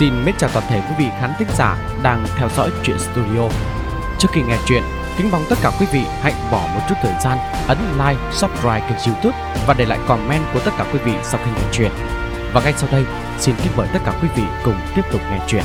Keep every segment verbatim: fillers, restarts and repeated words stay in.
Xin mến chào toàn thể quý vị khán thính giả đang theo dõi Truyện Studio. Trước khi nghe chuyện, kính mong tất cả quý vị hãy bỏ một chút thời gian ấn like, subscribe kênh YouTube và để lại comment của tất cả quý vị sau khi nghe chuyện. Và ngay sau đây, xin kính mời tất cả quý vị cùng tiếp tục nghe chuyện.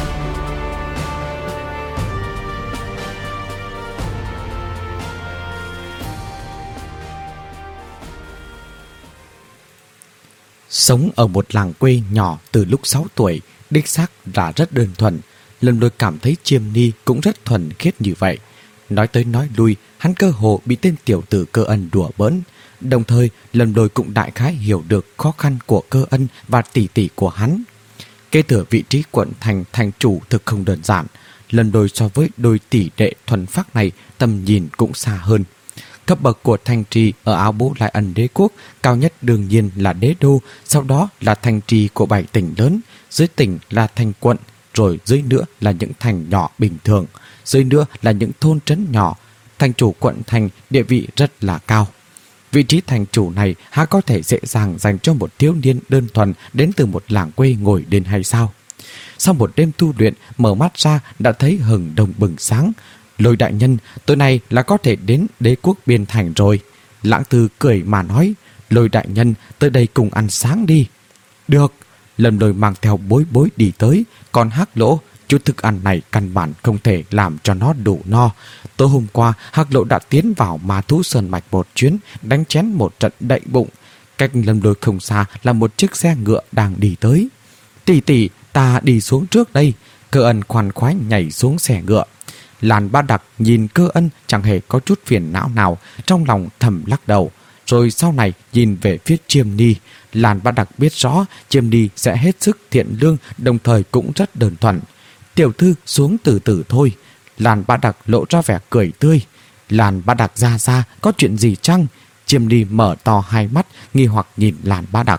Sống ở một làng quê nhỏ từ lúc sáu tuổi, đích xác là rất đơn thuần. Lâm Lôi cảm thấy Chiêm Ni cũng rất thuần khiết như vậy. Nói tới nói lui, hắn cơ hồ bị tên tiểu tử Cơ Ân đùa bỡn. Đồng thời, Lâm Lôi cũng đại khái hiểu được khó khăn của Cơ Ân và tỷ tỷ của hắn. Kế thừa vị trí quận thành thành chủ thực không đơn giản. Lâm Lôi so với đôi tỷ đệ thuần phác này, tầm nhìn cũng xa hơn. Cấp bậc của thành trì ở Áo Bố Lai Ân đế quốc cao nhất đương nhiên là đế đô, sau đó là thành trì của bảy tỉnh lớn, dưới tỉnh là thành quận, rồi dưới nữa là những thành nhỏ bình thường, dưới nữa là những thôn trấn nhỏ. Thành chủ quận thành địa vị rất là cao. Vị trí thành chủ này há có thể dễ dàng dành cho một thiếu niên đơn thuần đến từ một làng quê ngồi đến hay sao? Sau một đêm tu luyện, mở mắt ra đã thấy hừng đông bừng sáng. Lôi đại nhân, tối nay là có thể đến đế quốc biên thành rồi. Lãng Tư cười mà nói, Lôi đại nhân, tới đây cùng ăn sáng đi. Được. Lâm Lôi mang theo Bối Bối đi tới. Còn Hắc Lỗ, chút thức ăn này căn bản không thể làm cho nó đủ no. Tối hôm qua, Hắc Lỗ đã tiến vào Ma Thú Sơn Mạch một chuyến, đánh chén một trận đậy bụng. Cách Lâm Lôi không xa là một chiếc xe ngựa đang đi tới. Tỷ tỷ, ta đi xuống trước đây. Cơ Ân khoan khoái nhảy xuống xe ngựa. Làn Bá Đặc nhìn Cơ Ân chẳng hề có chút phiền não nào, trong lòng thầm lắc đầu. Rồi sau này nhìn về phía Chiêm Ni. Làn Bá Đặc biết rõ Chiêm Ni sẽ hết sức thiện lương, đồng thời cũng rất đơn thuần. Tiểu thư xuống từ từ thôi. Làn Bá Đặc lộ ra vẻ cười tươi. Làn Bá Đặc ra ra, có chuyện gì chăng? Chiêm Ni mở to hai mắt, nghi hoặc nhìn Làn Bá Đặc.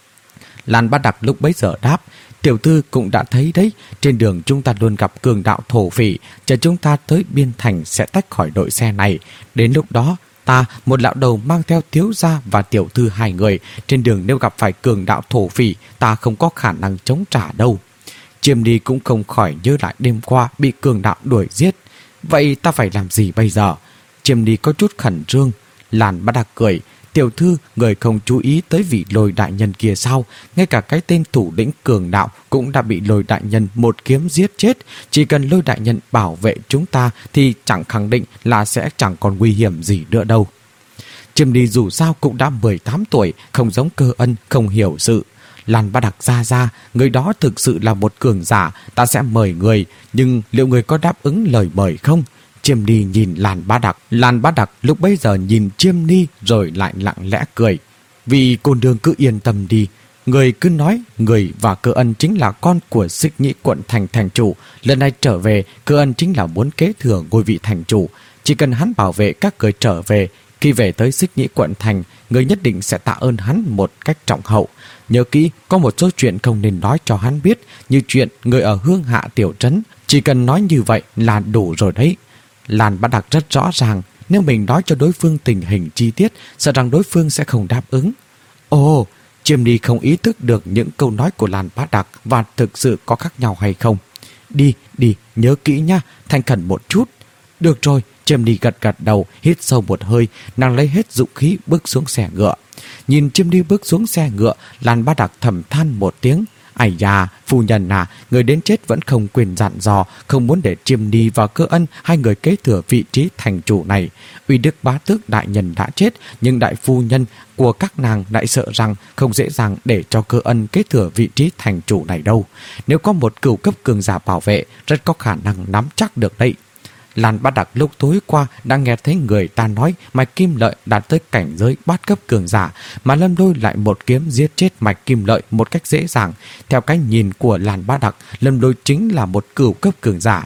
Làn Bá Đặc lúc bấy giờ đáp, tiểu thư cũng đã thấy đấy, trên đường chúng ta luôn gặp cường đạo thổ phỉ, chờ chúng ta tới biên thành sẽ tách khỏi đội xe này. Đến lúc đó, ta, một lão đầu mang theo thiếu gia và tiểu thư hai người, trên đường nếu gặp phải cường đạo thổ phỉ, ta không có khả năng chống trả đâu. Chiêm Ni cũng không khỏi nhớ lại đêm qua bị cường đạo đuổi giết. Vậy ta phải làm gì bây giờ? Chiêm Ni có chút khẩn trương. Làn Bá Đặc cười, tiểu thư, người không chú ý tới vị Lôi đại nhân kia sao? Ngay cả cái tên thủ lĩnh cường đạo cũng đã bị Lôi đại nhân một kiếm giết chết. Chỉ cần Lôi đại nhân bảo vệ chúng ta thì chẳng khẳng định là sẽ chẳng còn nguy hiểm gì nữa đâu. Chiêm Ni dù sao cũng đã mười tám tuổi, không giống Cơ Ân, không hiểu sự. Làn Bá Đặc ra ra, người đó thực sự là một cường giả, ta sẽ mời người, nhưng liệu người có đáp ứng lời mời không? Chiêm Ni nhìn Làn Bá Đặc. Làn Bá Đặc lúc bấy giờ nhìn Chiêm Ni rồi lại lặng lẽ cười. Vì cô nương cứ yên tâm đi. Người cứ nói người và Cơ Ân chính là con của Xích Nhĩ quận thành thành chủ. Lần này trở về, Cơ Ân chính là muốn kế thừa ngôi vị thành chủ. Chỉ cần hắn bảo vệ các người trở về, khi về tới Xích Nhĩ quận thành, người nhất định sẽ tạ ơn hắn một cách trọng hậu. Nhớ kỹ, có một số chuyện không nên nói cho hắn biết, như chuyện người ở Hương Hạ tiểu trấn. Chỉ cần nói như vậy là đủ rồi đấy. Làn Bá Đặc rất rõ ràng, nếu mình nói cho đối phương tình hình chi tiết, sợ rằng đối phương sẽ không đáp ứng. Ồ, Chiêm Ni không ý thức được những câu nói của Làn Bá Đặc và thực sự có khác nhau hay không. Đi, đi, nhớ kỹ nha, thành khẩn một chút. Được rồi, Chiêm Ni gật gật đầu, hít sâu một hơi, nàng lấy hết dũng khí bước xuống xe ngựa. Nhìn Chiêm Ni bước xuống xe ngựa, Làn Bá Đặc thầm than một tiếng. Ây da, phu nhân à, người đến chết vẫn không quên dặn dò, không muốn để Chiêm Ni và Cơ Ân hai người kế thừa vị trí thành chủ này. Uy Đức bá tước đại nhân đã chết, nhưng đại phu nhân của các nàng lại sợ rằng không dễ dàng để cho Cơ Ân kế thừa vị trí thành chủ này đâu. Nếu có một cửu cấp cường giả bảo vệ, rất có khả năng nắm chắc được đấy. Làn Bá Đặc lúc tối qua đang nghe thấy người ta nói Mạch Kim Lợi đạt tới cảnh giới bát cấp cường giả, mà Lâm Lôi lại một kiếm giết chết Mạch Kim Lợi một cách dễ dàng. Theo cái nhìn của Làn Bá Đặc, Lâm Lôi chính là một cửu cấp cường giả.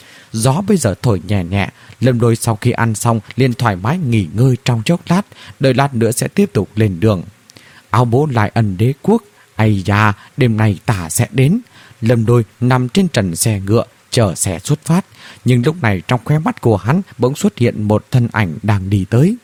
Gió bây giờ thổi nhẹ nhẹ, Lâm Lôi sau khi ăn xong liền thoải mái nghỉ ngơi trong chốc lát, đợi lát nữa sẽ tiếp tục lên đường. Áo Bố Lai Ân đế quốc, ây da, đêm nay ta sẽ đến. Lâm Lôi nằm trên trần xe ngựa, chờ xe xuất phát. Nhưng lúc này trong khóe mắt của hắn bỗng xuất hiện một thân ảnh đang đi tới.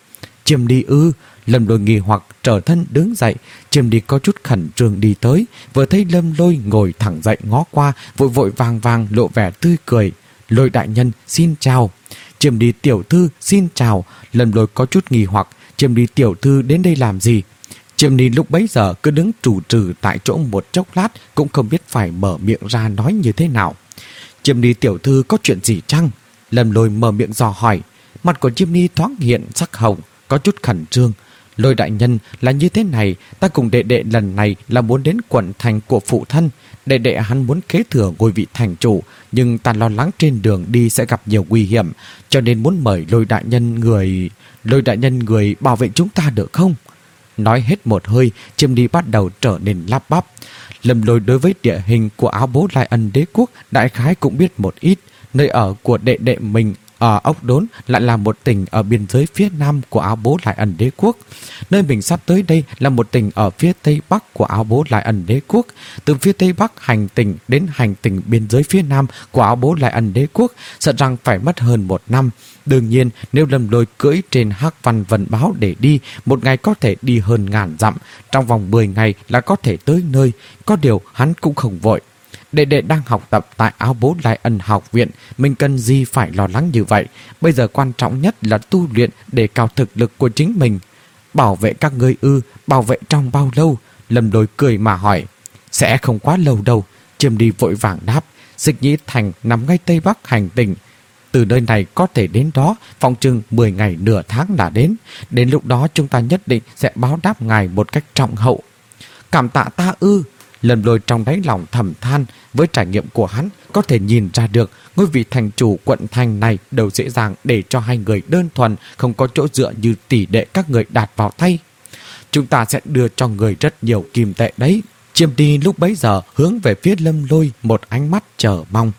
Chiêm Đi ư? Lâm Lôi nghi hoặc trở thân đứng dậy. Chiêm Đi có chút khẩn trương đi tới, vừa thấy Lâm Lôi ngồi thẳng dậy ngó qua, vội vội vàng vàng lộ vẻ tươi cười. Lôi đại nhân xin chào. Chiêm Đi tiểu thư xin chào. Lâm Lôi có chút nghi hoặc, Chiêm Đi tiểu thư đến đây làm gì? Chiêm Đi lúc bấy giờ cứ đứng trù trừ tại chỗ một chốc lát, cũng không biết phải mở miệng ra nói như thế nào. Chiêm Đi tiểu thư có chuyện gì chăng? Lâm Lôi mở miệng dò hỏi. Mặt của Chiêm Đi thoáng hiện sắc hồng, có chút khẩn trương. Lôi đại nhân, là như thế này, ta cùng đệ đệ lần này là muốn đến quận thành của phụ thân. Đệ đệ hắn muốn kế thừa ngôi vị thành chủ, nhưng ta lo lắng trên đường đi sẽ gặp nhiều nguy hiểm, cho nên muốn mời Lôi đại nhân người... Lôi đại nhân người bảo vệ chúng ta được không? Nói hết một hơi, Chiêm Đi bắt đầu trở nên lắp bắp. Lâm Lôi đối với địa hình của Áo Bố Lai Ân Đế quốc đại khái cũng biết một ít. Nơi ở của đệ đệ mình ở Ốc Đốn lại là một tỉnh ở biên giới phía nam của Áo Bố Lai Ân Đế quốc. Nơi mình sắp tới đây là một tỉnh ở phía tây bắc của Áo Bố Lai Ân Đế quốc. Từ phía tây bắc hành tỉnh đến hành tỉnh biên giới phía nam của Áo Bố Lai Ân Đế quốc sợ rằng phải mất hơn một năm. Đương nhiên, nếu Lâm Lôi cưỡi trên Hắc Văn Vân Báo để đi, một ngày có thể đi hơn ngàn dặm, trong vòng mười ngày là có thể tới nơi. Có điều hắn cũng không vội. Đệ đệ đang học tập tại Áo Bố Lai Ân học viện, mình cần gì phải lo lắng như vậy. Bây giờ quan trọng nhất là tu luyện để cao thực lực của chính mình. Bảo vệ các ngươi ư? Bảo vệ trong bao lâu? Lâm Lôi cười mà hỏi. Sẽ không quá lâu đâu. Chiêm Đi vội vàng đáp. Dịch Nhĩ Thành nằm ngay tây bắc hành tỉnh. Từ nơi này có thể đến đó, phòng chừng mười ngày nửa tháng là đến. Đến lúc đó chúng ta nhất định sẽ báo đáp ngài một cách trọng hậu. Cảm tạ ta ư? Lâm Lôi trong đáy lòng thầm than. Với trải nghiệm của hắn, có thể nhìn ra được ngôi vị thành chủ quận thành này đâu dễ dàng để cho hai người đơn thuần, không có chỗ dựa như tỷ đệ các người đạt vào tay. Chúng ta sẽ đưa cho người rất nhiều kim tệ đấy. Chiêm Đi lúc bấy giờ hướng về phía Lâm Lôi một ánh mắt chờ mong.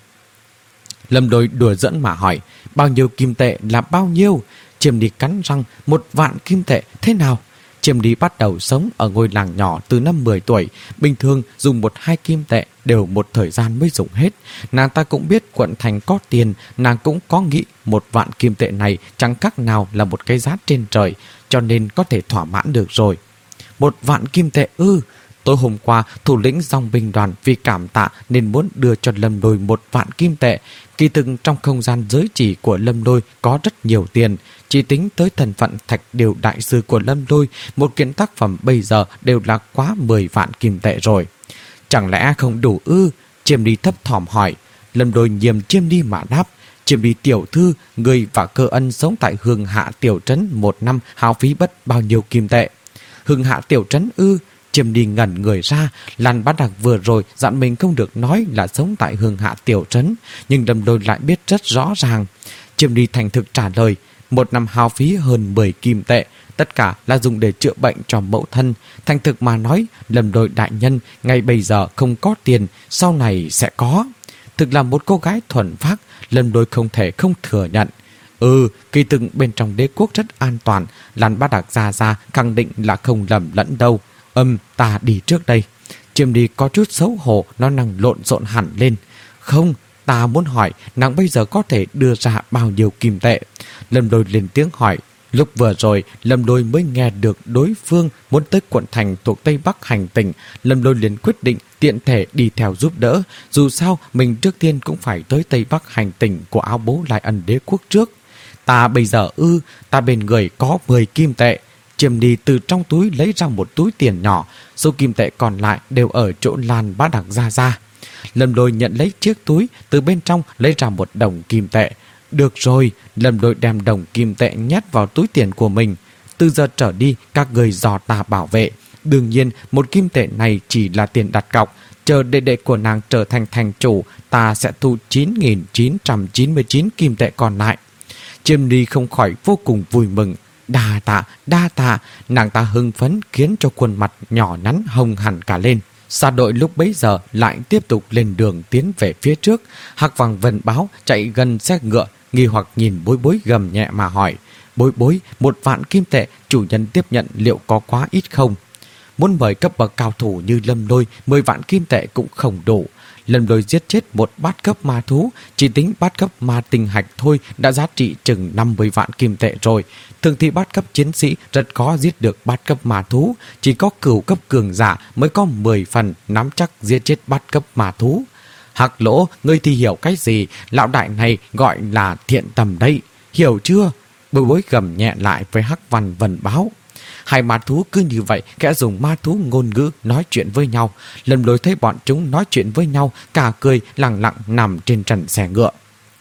Lâm Lôi đùa dẫn mà hỏi, bao nhiêu kim tệ là bao nhiêu? Chiêm Đi cắn răng, một vạn kim tệ thế nào? Chiêm Đi bắt đầu sống ở ngôi làng nhỏ từ năm mười tuổi, bình thường dùng một hai kim tệ đều một thời gian mới dùng hết. Nàng ta cũng biết quận thành có tiền, nàng cũng có nghĩ một vạn kim tệ này chẳng khác nào là một cái giá trên trời, cho nên có thể thỏa mãn được rồi. Một vạn kim tệ ư? Tối hôm qua, thủ lĩnh dòng binh đoàn vì cảm tạ nên muốn đưa cho Lâm Lôi một vạn kim tệ. Kỳ thực trong không gian giới chỉ của Lâm Lôi có rất nhiều tiền. Chỉ tính tới thân phận Thạch Điều đại sư của Lâm Lôi, một kiện tác phẩm bây giờ đều là quá mười vạn kim tệ rồi. Chẳng lẽ không đủ ư? Chiêm Đi thấp thỏm hỏi. Lâm Lôi nhiềm Chiêm Đi mà đáp. Chiêm Đi tiểu thư, người và Cơ Ân sống tại Hương Hạ tiểu trấn một năm hao phí bất bao nhiêu kim tệ? Hương Hạ tiểu trấn ư? Chiêm Đi ngẩn người ra. Lan Bá Đặc vừa rồi dặn mình không được nói là sống tại Hương Hạ tiểu trấn, nhưng Lâm Lôi lại biết rất rõ ràng. Chiêm Đi thành thực trả lời. Một năm hao phí hơn mười kim tệ, tất cả là dùng để chữa bệnh cho mẫu thân. Thành thực mà nói, Lâm Lôi đại nhân ngay bây giờ không có tiền, sau này sẽ có. Thực là một cô gái thuần phác, Lâm Lôi không thể không thừa nhận. Ừ, kỳ thực bên trong đế quốc rất an toàn, Lan Bá Đặc ra ra khẳng định là không lầm lẫn đâu. Âm, ta đi trước đây. Chiêm Đi có chút xấu hổ, nó năng lộn xộn hẳn lên. Không, ta muốn hỏi nàng bây giờ có thể đưa ra bao nhiêu kim tệ? Lâm Lôi lên tiếng hỏi. Lúc vừa rồi, Lâm Lôi mới nghe được đối phương muốn tới quận thành thuộc Tây Bắc hành tỉnh. Lâm Lôi liền quyết định tiện thể đi theo giúp đỡ. Dù sao, mình trước tiên cũng phải tới Tây Bắc hành tỉnh của Áo Bố Lai Ân Đế quốc trước. Ta bây giờ ư, ta bên người có mười kim tệ. Chiêm Đi từ trong túi lấy ra một túi tiền nhỏ, số kim tệ còn lại đều ở chỗ Lan Bá Đặc ra ra. Lâm Lôi nhận lấy chiếc túi, từ bên trong lấy ra một đồng kim tệ. Được rồi, Lâm Lôi đem đồng kim tệ nhét vào túi tiền của mình. Từ giờ trở đi, các người dò ta bảo vệ. Đương nhiên, một kim tệ này chỉ là tiền đặt cọc. Chờ đệ đệ của nàng trở thành thành chủ, ta sẽ thu chín nghìn chín trăm chín mươi chín kim tệ còn lại. Chiêm Đi không khỏi vô cùng vui mừng. Đa tạ, đa tạ, nàng ta hưng phấn khiến cho khuôn mặt nhỏ nhắn hồng hẳn cả lên. Xa đội lúc bấy giờ lại tiếp tục lên đường tiến về phía trước. Hắc Vàng Vân Báo chạy gần xe ngựa, nghi hoặc nhìn Bối Bối gầm nhẹ mà hỏi. Bối Bối, một vạn kim tệ chủ nhân tiếp nhận liệu có quá ít không? Muốn mời cấp bậc cao thủ như Lâm Lôi, mười vạn kim tệ cũng không đủ. Lâm Lôi giết chết một bát cấp ma thú, chỉ tính bát cấp ma tinh hạch thôi đã giá trị chừng năm mươi vạn kim tệ rồi. Thường thì bát cấp chiến sĩ rất khó giết được bát cấp ma thú, chỉ có cửu cấp cường giả mới có mười phần nắm chắc giết chết bát cấp ma thú. Hắc Lỗ, ngươi thì hiểu cái gì? Lão đại này gọi là thiện tầm đây, hiểu chưa? Bối Bối gầm nhẹ lại với Hắc Văn Vân báo. Hai ma thú cứ như vậy kẻ dùng ma thú ngôn ngữ nói chuyện với nhau. Lâm Lôi thấy bọn chúng nói chuyện với nhau, cả cười lặng lặng nằm trên trần xe ngựa.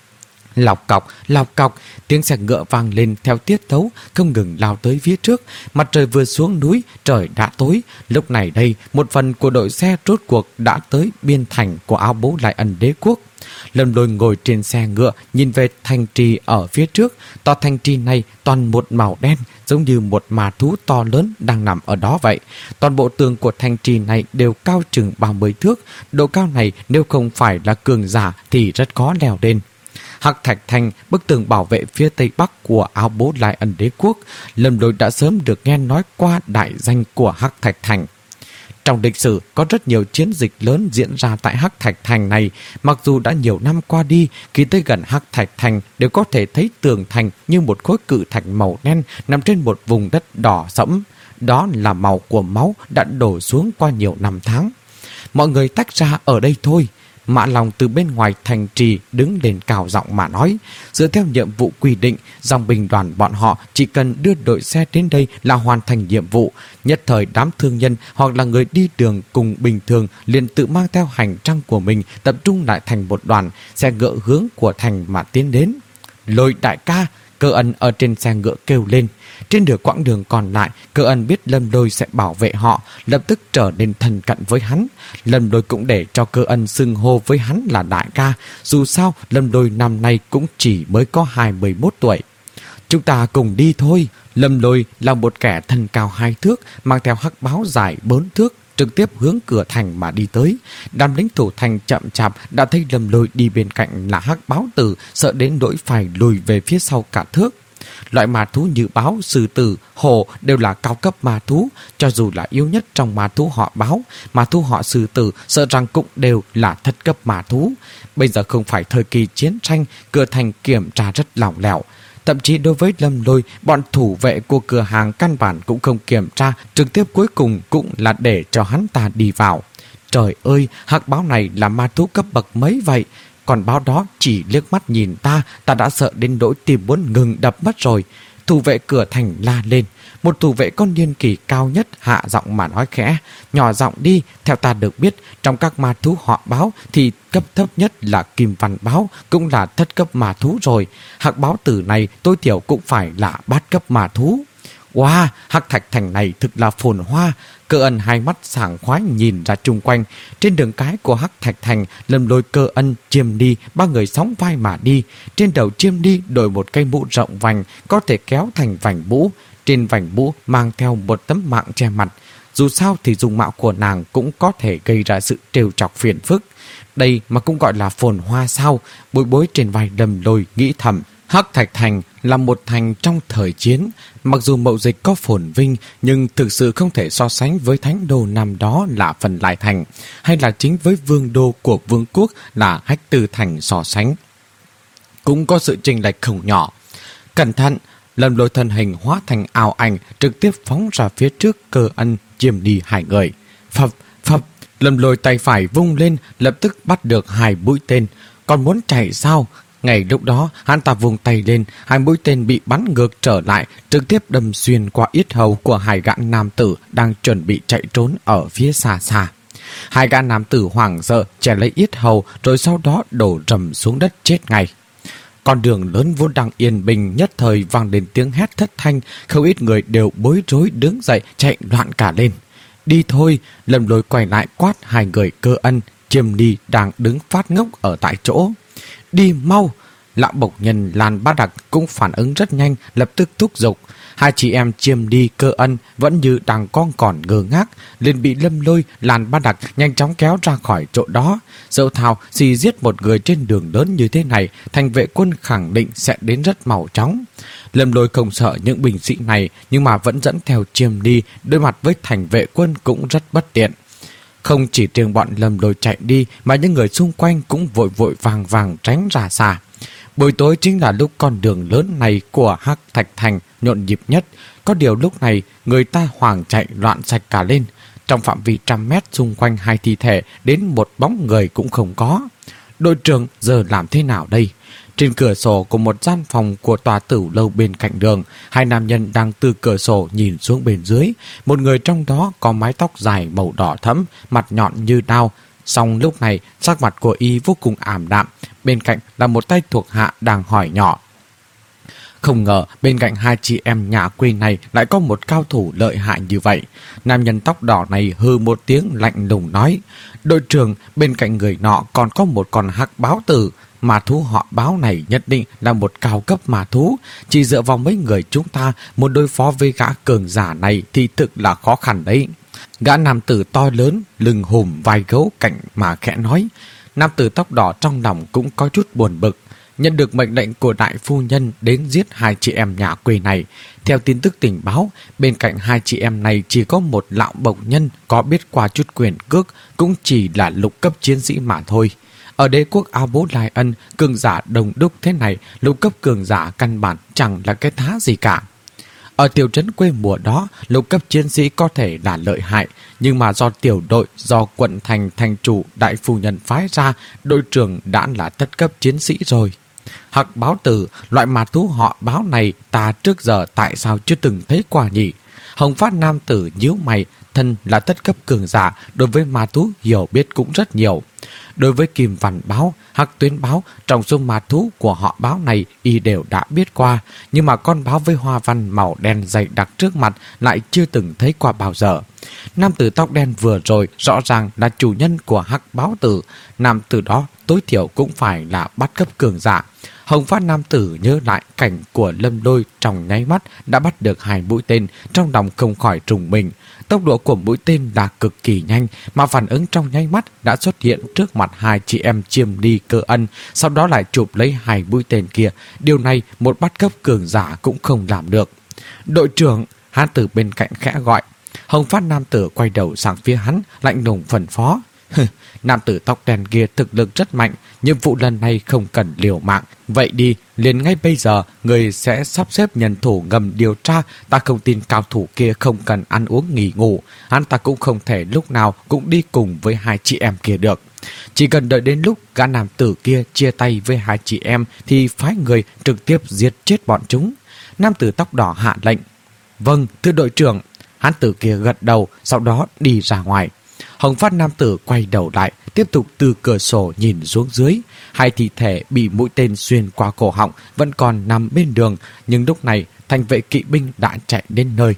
Lọc cọc, lọc cọc, tiếng xe ngựa vang lên theo tiết tấu, không ngừng lao tới phía trước. Mặt trời vừa xuống núi, trời đã tối. Lúc này đây, một phần của đội xe rốt cuộc đã tới biên thành của Áo Bố Lại Ân Đế quốc. Lâm Lôi ngồi trên xe ngựa, nhìn về thành trì ở phía trước. Tòa thành trì này toàn một màu đen, giống như một ma thú to lớn đang nằm ở đó vậy. Toàn bộ tường của thành trì này đều cao chừng ba mươi thước. Độ cao này nếu không phải là cường giả thì rất khó leo lên. Hắc Thạch Thành, bức tường bảo vệ phía tây bắc của Áo Bố Lại Ân Đế quốc. Lâm Lôi đã sớm được nghe nói qua đại danh của Hắc Thạch Thành. Trong lịch sử có rất nhiều chiến dịch lớn diễn ra tại Hắc Thạch Thành này. Mặc dù đã nhiều năm qua đi, khi tới gần Hắc Thạch Thành đều có thể thấy tường thành như một khối cự thạch màu đen nằm trên một vùng đất đỏ sẫm. Đó là màu của máu đã đổ xuống qua nhiều năm tháng. Mọi người tách ra ở đây thôi. Mã Long từ bên ngoài thành trì đứng lên cao giọng mà nói. Dựa theo nhiệm vụ quy định, dòng binh đoàn bọn họ chỉ cần đưa đội xe đến đây là hoàn thành nhiệm vụ. Nhất thời đám thương nhân hoặc là người đi đường cùng bình thường liền tự mang theo hành trang của mình tập trung lại thành một đoàn, xe ngựa hướng của thành mà tiến đến. Lôi đại ca, Cơ Ân ở trên xe ngựa kêu lên. Trên nửa quãng đường còn lại, Cơ Ân biết Lâm Lôi sẽ bảo vệ họ, lập tức trở nên thân cận với hắn. Lâm Lôi cũng để cho Cơ Ân xưng hô với hắn là đại ca. Dù sao, Lâm Lôi năm nay cũng chỉ mới có hai mươi mốt tuổi. Chúng ta cùng đi thôi. Lâm Lôi là một kẻ thân cao hai thước, mang theo hắc báo dài bốn thước, trực tiếp hướng cửa thành mà đi tới. Đám lính thủ thành chậm chạp đã thấy Lâm Lôi đi bên cạnh là hắc báo tử, sợ đến nỗi phải lùi về phía sau cả thước. Loại ma thú như báo, sư tử, hổ đều là cao cấp ma thú. Cho dù là yếu nhất trong ma thú họ báo, ma thú họ sư tử sợ rằng cũng đều là thất cấp ma thú. Bây giờ không phải thời kỳ chiến tranh, cửa thành kiểm tra rất lỏng lẻo. Thậm chí đối với Lâm Lôi, bọn thủ vệ của cửa hàng căn bản cũng không kiểm tra, trực tiếp cuối cùng cũng là để cho hắn ta đi vào. Trời ơi, hắc báo này là ma thú cấp bậc mấy vậy? Còn báo đó chỉ liếc mắt nhìn ta, ta đã sợ đến nỗi tim muốn ngừng đập mất rồi. Thủ vệ cửa thành la lên. Một thủ vệ con niên kỳ cao nhất hạ giọng mà nói khẽ. Nhỏ giọng đi, theo ta được biết, trong các ma thú họ báo thì cấp thấp nhất là kim văn báo, cũng là thất cấp ma thú rồi. Hắc báo tử này tối thiểu cũng phải là bát cấp ma thú. Wow, Hắc Thạch Thành này thực là phồn hoa. Cơ Ân hai mắt sảng khoái nhìn ra chung quanh. Trên đường cái của Hắc Thạch Thành, Lâm Lôi, Cơ Ân, Chiêm Đi ba người sóng vai mà đi. Trên đầu Chiêm Đi đội một cây mũ rộng vành, có thể kéo thành vành mũ. Trên vành mũ mang theo một tấm mạng che mặt. Dù sao thì dung mạo của nàng cũng có thể gây ra sự trêu chọc phiền phức. Đây mà cũng gọi là phồn hoa sao? Bối Bối trên vai Lâm Lôi nghĩ thầm. Hắc Thạch Thành là một thành trong thời chiến. Mặc dù mậu dịch có phồn vinh, nhưng thực sự không thể so sánh với thánh đô năm đó là Phần Lại Thành, hay là chính với vương đô của vương quốc là Hách Tư Thành so sánh. Cũng có sự chênh lệch không nhỏ. Cẩn thận, Lâm Lôi thân hình hóa thành ảo ảnh, trực tiếp phóng ra phía trước Cơ Ân, Chiêm Đi hai người. Phập, phập, Lâm Lôi tay phải vung lên, lập tức bắt được hai mũi tên. Còn muốn chạy sao? Ngay lúc đó, hắn ta vùng tay lên, hai mũi tên bị bắn ngược trở lại, trực tiếp đâm xuyên qua yết hầu của hai gã nam tử đang chuẩn bị chạy trốn ở phía xa xa. Hai gã nam tử hoảng sợ chẻ lấy yết hầu, rồi sau đó đổ rầm xuống đất chết ngay. Con đường lớn vốn đang yên bình nhất thời vang lên tiếng hét thất thanh, không ít người đều bối rối đứng dậy chạy loạn cả lên. Đi thôi, Lâm Lôi quay lại quát hai người Cơ Ân, Chiêm Đi đang đứng phát ngốc ở tại chỗ. Đi mau! Lão bộc nhân Lan Bá Đặc cũng phản ứng rất nhanh, lập tức thúc giục. Hai chị em Chiêm Đi, Cơ Ân vẫn như đang con còn ngơ ngác, liền bị Lâm Lôi, Lan Bá Đặc nhanh chóng kéo ra khỏi chỗ đó. Dẫu thào xì giết một người trên đường lớn như thế này, thành vệ quân khẳng định sẽ đến rất mau chóng. Lâm Lôi không sợ những binh sĩ này, nhưng mà vẫn dẫn theo Chiêm Đi, đối mặt với thành vệ quân cũng rất bất tiện. Không chỉ riêng bọn Lâm Lôi chạy đi mà những người xung quanh cũng vội vội vàng vàng tránh ra xa. Buổi tối chính là lúc con đường lớn này của Hắc Thạch Thành nhộn nhịp nhất. Có điều lúc này người ta hoảng chạy loạn sạch cả lên. Trong phạm vi trăm mét xung quanh hai thi thể đến một bóng người cũng không có. Đội trưởng giờ làm thế nào đây? Trên cửa sổ của một gian phòng của tòa tử lâu bên cạnh đường, hai nam nhân đang từ cửa sổ nhìn xuống bên dưới. Một người trong đó có mái tóc dài màu đỏ thẫm, mặt nhọn như đao. Song lúc này sắc mặt của y vô cùng ảm đạm. Bên cạnh là một tay thuộc hạ đang hỏi nhỏ. Không ngờ bên cạnh hai chị em nhà quê này lại có một cao thủ lợi hại như vậy. Nam nhân tóc đỏ này hừ một tiếng lạnh lùng nói: đội trưởng, bên cạnh người nọ còn có một con hắc báo tử. Mà thú họ báo này nhất định là một cao cấp mà thú. Chỉ dựa vào mấy người chúng ta muốn đối phó với gã cường giả này thì thực là khó khăn đấy. Gã nam tử to lớn, lưng hùm vai gấu cạnh mà khẽ nói. Nam tử tóc đỏ trong lòng cũng có chút buồn bực. Nhận được mệnh lệnh của đại phu nhân đến giết hai chị em nhà quê này. Theo tin tức tình báo, bên cạnh hai chị em này chỉ có một lão bộc nhân có biết qua chút quyền cước, cũng chỉ là lục cấp chiến sĩ mà thôi. Ở đế quốc Ao Bố Lai Ân, cường giả đồng đúc thế này, lục cấp cường giả căn bản chẳng là cái thá gì cả. Ở tiểu trấn quê mùa đó, lục cấp chiến sĩ có thể là lợi hại, nhưng mà do tiểu đội, do quận thành thành chủ đại phu nhân phái ra, đội trưởng đã là tất cấp chiến sĩ rồi. Hắc báo tử, loại mà thú họ báo này ta trước giờ tại sao chưa từng thấy qua nhỉ? Hồng Phát nam tử nhíu mày, thân là tất cấp cường giả, đối với ma thú hiểu biết cũng rất nhiều. Đối với Kim Văn báo, Hắc Tuyến báo, trong số ma thú của họ báo này y đều đã biết qua, nhưng mà con báo với hoa văn màu đen dày đặc trước mặt lại chưa từng thấy qua bao giờ. Nam tử tóc đen vừa rồi rõ ràng là chủ nhân của Hắc báo tử, nam tử đó tối thiểu cũng phải là bát cấp cường giả. Hồng Phát nam tử nhớ lại cảnh của Lâm Lôi trong nháy mắt đã bắt được hai mũi tên, trong lòng không khỏi trùng mình. Tốc độ của mũi tên là cực kỳ nhanh, mà phản ứng trong nháy mắt đã xuất hiện trước mặt hai chị em Chiêm Ly Cơ Ân, sau đó lại chụp lấy hai mũi tên kia. Điều này một bát cấp cường giả cũng không làm được. Đội trưởng, hắn từ bên cạnh khẽ gọi. Hồng Phát nam tử quay đầu sang phía hắn, lạnh lùng phân phó. Nam tử tóc đen kia thực lực rất mạnh, nhiệm vụ lần này không cần liều mạng. Vậy đi, liền ngay bây giờ người sẽ sắp xếp nhân thủ ngầm điều tra. Ta không tin cao thủ kia không cần ăn uống nghỉ ngủ, hắn ta cũng không thể lúc nào cũng đi cùng với hai chị em kia được. Chỉ cần đợi đến lúc gã nam tử kia chia tay với hai chị em thì phái người trực tiếp giết chết bọn chúng. Nam tử tóc đỏ hạ lệnh. Vâng, thưa đội trưởng. Hắn tử kia gật đầu, sau đó đi ra ngoài. Hồng Phát nam tử quay đầu lại, tiếp tục từ cửa sổ nhìn xuống dưới. Hai thi thể bị mũi tên xuyên qua cổ họng vẫn còn nằm bên đường, nhưng lúc này thành vệ kỵ binh đã chạy đến nơi.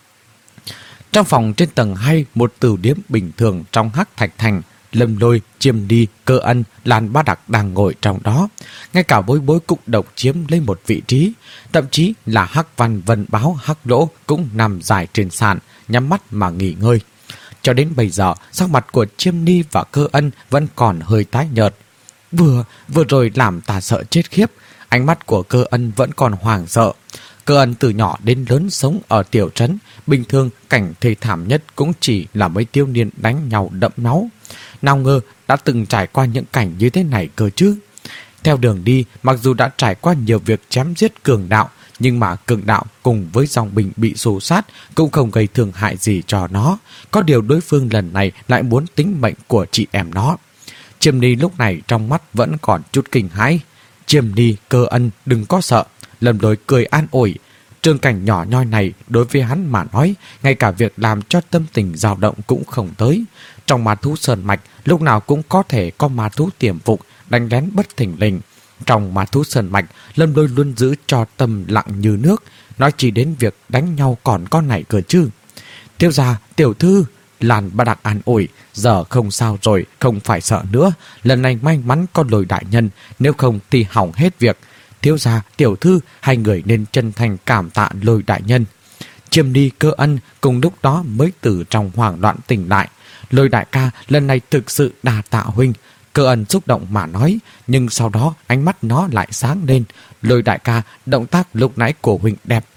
Trong phòng trên tầng hai, một tử điếm bình thường trong Hắc Thạch Thành, Lâm Lôi, Chiêm Ly, Cơ Ân, Lan Bá Đặc đang ngồi trong đó. Ngay cả Bối Bối cũng độc chiếm lấy một vị trí. Thậm chí là Hắc Văn Vân Báo, Hắc Lỗ cũng nằm dài trên sàn, nhắm mắt mà nghỉ ngơi. Cho đến bây giờ, sắc mặt của Chiêm Ly và Cơ Ân vẫn còn hơi tái nhợt. Vừa, vừa rồi làm ta sợ chết khiếp. Ánh mắt của Cơ Ân vẫn còn hoảng sợ. Cơ Ân từ nhỏ đến lớn sống ở tiểu trấn, bình thường cảnh thê thảm nhất cũng chỉ là mấy thiếu niên đánh nhau đẫm máu. Nào ngờ đã từng trải qua những cảnh như thế này cơ chứ. Theo đường đi, mặc dù đã trải qua nhiều việc chém giết cường đạo, nhưng mà cường đạo cùng với dòng binh bị xô sát cũng không gây thương hại gì cho nó. Có điều đối phương lần này lại muốn tính mệnh của chị em nó. Chiêm Ly lúc này trong mắt vẫn còn chút kinh hãi. Chiêm Ly, Cơ Ân đừng có sợ. Lâm Lôi cười an ủi. Trường cảnh nhỏ nhoi này đối với hắn mà nói, ngay cả việc làm cho tâm tình dao động cũng không tới. Trong ma thú sơn mạch, lúc nào cũng có thể có ma thú tiềm phục, đánh lén bất thình lình. Trong ma thú sơn mạch, Lâm Lôi luôn giữ cho tâm lặng như nước, nói chỉ đến việc đánh nhau còn con này cơ chứ. Thiếu gia, tiểu thư, Lan Bá Đặc an ủi, giờ không sao rồi, không phải sợ nữa. Lần này may mắn có Lôi đại nhân, nếu không thì hỏng hết việc. Thiếu gia, tiểu thư, hai người nên chân thành cảm tạ Lôi đại nhân. Chiêm Ly, Cơ Ân cùng lúc đó mới từ trong hoảng loạn tỉnh lại. Lôi đại ca, lần này thực sự đa tạ huynh. Cơ Ân xúc động mà nói, nhưng sau đó ánh mắt nó lại sáng lên. Lôi đại ca, động tác lúc nãy của huynh đẹp thực,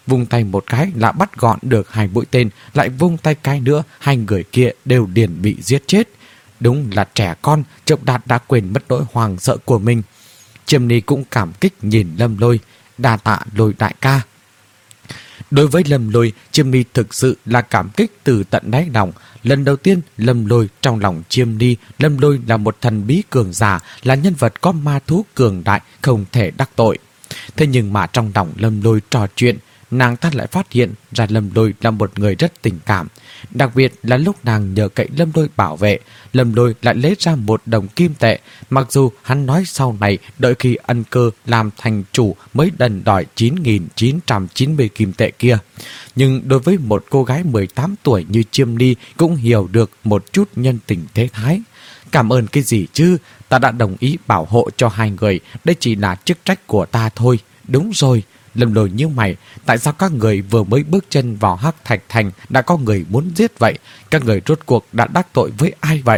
vung tay một cái là bắt gọn được hai mũi tên, lại vung tay cái nữa, hai người kia đều liền bị giết chết. Đúng là trẻ con, Trọng Đạt đã quên mất nỗi hoàng sợ của mình. Chiêm Ni cũng cảm kích nhìn Lâm Lôi, đa tạ Lôi đại ca. Đối với Lâm Lôi, Chiêm Ni thực sự là cảm kích từ tận đáy lòng. Lần đầu tiên, Lâm Lôi trong lòng Chiêm Ni, Lâm Lôi là một thần bí cường giả, là nhân vật có ma thú cường đại, không thể đắc tội. Thế nhưng mà trong lòng Lâm Lôi trò chuyện, nàng ta lại phát hiện ra Lâm Lôi là một người rất tình cảm. Đặc biệt là lúc nàng nhờ cậy Lâm Lôi bảo vệ, Lâm Lôi lại lấy ra một đồng kim tệ. Mặc dù hắn nói sau này đợi khi ân cơ làm thành chủ mới đần đòi chín nghìn chín trăm chín mươi kim tệ kia, nhưng đối với một cô gái mười tám tuổi như Chiêm Ni cũng hiểu được một chút nhân tình thế thái. Cảm ơn cái gì chứ, ta đã đồng ý bảo hộ cho hai người, đây chỉ là chức trách của ta thôi. Đúng rồi, Lâm Lôi như mày, tại sao các người vừa mới bước chân vào Hắc Thạch Thành đã có người muốn giết vậy? Các người rốt cuộc đã đắc tội với ai vậy?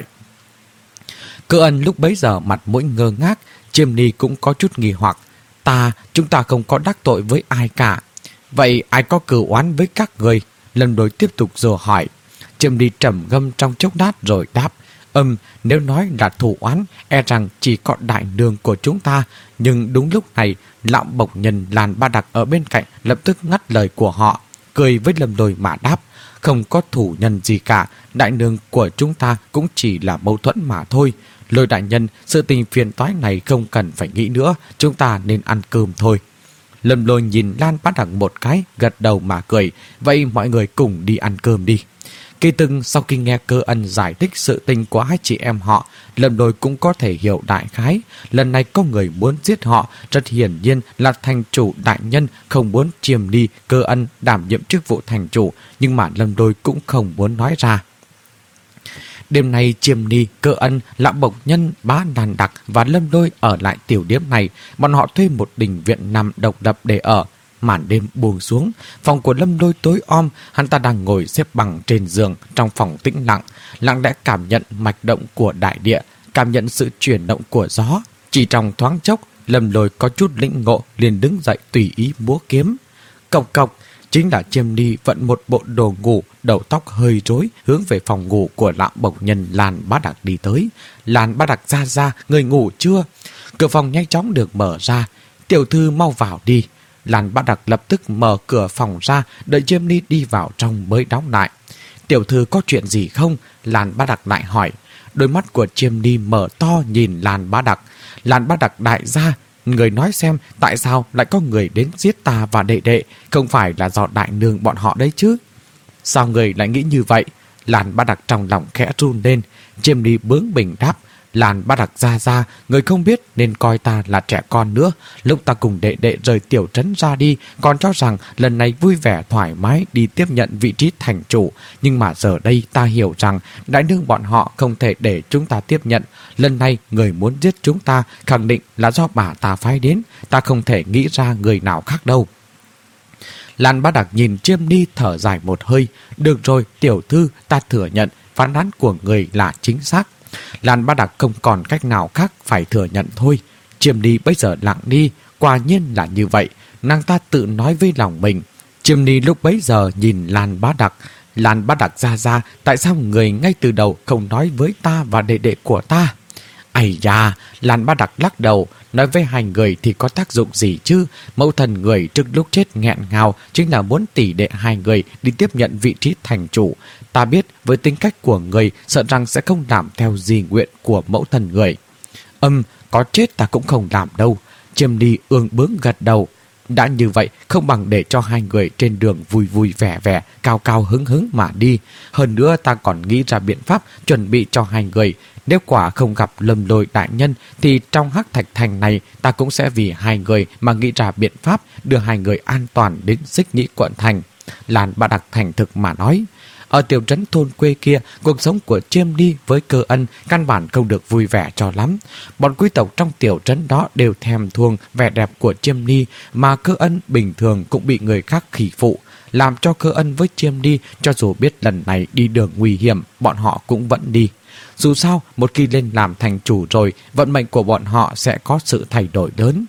Cơ Ân lúc bấy giờ mặt mũi ngơ ngác, Chiêm Ni cũng có chút nghi hoặc. Ta, chúng ta không có đắc tội với ai cả. Vậy ai có cửu oán với các người? Lâm Lôi tiếp tục rồi hỏi. Chiêm Ni trầm ngâm trong chốc lát rồi đáp. Ừm, nếu nói là thù oán, e rằng chỉ có đại nương của chúng ta. Nhưng đúng lúc này, lão bộc nhân Lan Ba Đặc ở bên cạnh lập tức ngắt lời của họ, cười với Lâm Lôi mà đáp. Không có thủ nhân gì cả, đại nương của chúng ta cũng chỉ là mâu thuẫn mà thôi. Lôi đại nhân, sự tình phiền toái này không cần phải nghĩ nữa, chúng ta nên ăn cơm thôi. Lâm Lôi nhìn Lan Ba Đặc một cái, gật đầu mà cười. Vậy mọi người cùng đi ăn cơm đi. Kỳ từng sau khi nghe Cơ Ân giải thích sự tình của hai chị em họ, Lâm Lôi cũng có thể hiểu đại khái. Lần này có người muốn giết họ, rất hiển nhiên là thành chủ đại nhân không muốn Chiêm Ni, Cơ Ân đảm nhiệm chức vụ thành chủ, nhưng mà Lâm Lôi cũng không muốn nói ra. Đêm nay Chiêm Ni, Cơ Ân, lão bộc nhân, Bá Đàn Đặc và Lâm Lôi ở lại tiểu điếm này. Bọn họ thuê một đình viện nằm độc lập để ở. Màn đêm buông xuống, phòng của Lâm Lôi tối om, hắn ta đang ngồi xếp bằng trên giường trong phòng tĩnh lặng, lặng lẽ cảm nhận mạch động của đại địa, cảm nhận sự chuyển động của gió. Chỉ trong thoáng chốc, Lâm Lôi có chút lĩnh ngộ, liền đứng dậy tùy ý múa kiếm. Cộc cộc, chính là Chiêm Ni vận một bộ đồ ngủ, đầu tóc hơi rối, hướng về phòng ngủ của lão bộc nhân Lan Bá Đặc đi tới. Lan Bá Đặc ra ra, người ngủ chưa? Cửa phòng nhanh chóng được mở ra. Tiểu thư mau vào đi. Lan Bá Đặc lập tức mở cửa phòng ra, đợi Chiêm Ni đi vào trong mới đóng lại. Tiểu thư có chuyện gì không? Lan Bá Đặc lại hỏi. Đôi mắt của Chiêm Ni mở to nhìn Lan Bá Đặc. Lan Bá Đặc đại gia, người nói xem tại sao lại có người đến giết ta và đệ đệ, không phải là do đại nương bọn họ đấy chứ? Sao người lại nghĩ như vậy? Lan Bá Đặc trong lòng khẽ run lên. Chiêm Ni bướng bỉnh đáp. Lan Bá Đặc ra ra, người không biết nên coi ta là trẻ con nữa. Lúc ta cùng đệ đệ rời tiểu trấn ra đi, còn cho rằng lần này vui vẻ thoải mái đi tiếp nhận vị trí thành chủ. Nhưng mà giờ đây ta hiểu rằng đại nương bọn họ không thể để chúng ta tiếp nhận. Lần này người muốn giết chúng ta khẳng định là do bà ta phái đến. Ta không thể nghĩ ra người nào khác đâu. Lan Bá Đặc nhìn Chiêm Ni thở dài một hơi. Được rồi, tiểu thư, ta thừa nhận phán đoán của người là chính xác. Lan Bá Đặc không còn cách nào khác phải thừa nhận thôi. Chiêm Ni bây giờ lặng đi, quả nhiên là như vậy, nàng ta tự nói với lòng mình. Chiêm Ni lúc bấy giờ nhìn Lan Bá Đặc. Lan Bá Đặc ra ra, tại sao người ngay từ đầu không nói với ta và đệ đệ của ta? Ây da, Lan Bá Đặc lắc đầu, nói với hai người thì có tác dụng gì chứ? Mẫu thần người trước lúc chết nghẹn ngào chính là muốn tỷ đệ hai người đi tiếp nhận vị trí thành chủ. Ta biết với tính cách của người sợ rằng sẽ không làm theo gì nguyện của mẫu thần người. Âm, có chết ta cũng không làm đâu. Chiêm Ni ương bướng gật đầu. Đã như vậy không bằng để cho hai người trên đường vui vui vẻ vẻ, cao cao hứng hứng mà đi. Hơn nữa ta còn nghĩ ra biện pháp chuẩn bị cho hai người. Nếu quả không gặp Lâm Lôi đại nhân thì trong Hắc Thạch Thành này ta cũng sẽ vì hai người mà nghĩ ra biện pháp đưa hai người an toàn đến Xích Nhĩ quận thành. Lan Bá Đặc thành thực mà nói. Ở tiểu trấn thôn quê kia, cuộc sống của Chiêm Ni với Cơ Ân căn bản không được vui vẻ cho lắm. Bọn quý tộc trong tiểu trấn đó đều thèm thuồng vẻ đẹp của Chiêm Ni, mà Cơ Ân bình thường cũng bị người khác khỉ phụ, làm cho Cơ Ân với Chiêm Ni cho dù biết lần này đi đường nguy hiểm, bọn họ cũng vẫn đi. Dù sao, một khi lên làm thành chủ rồi, vận mệnh của bọn họ sẽ có sự thay đổi lớn.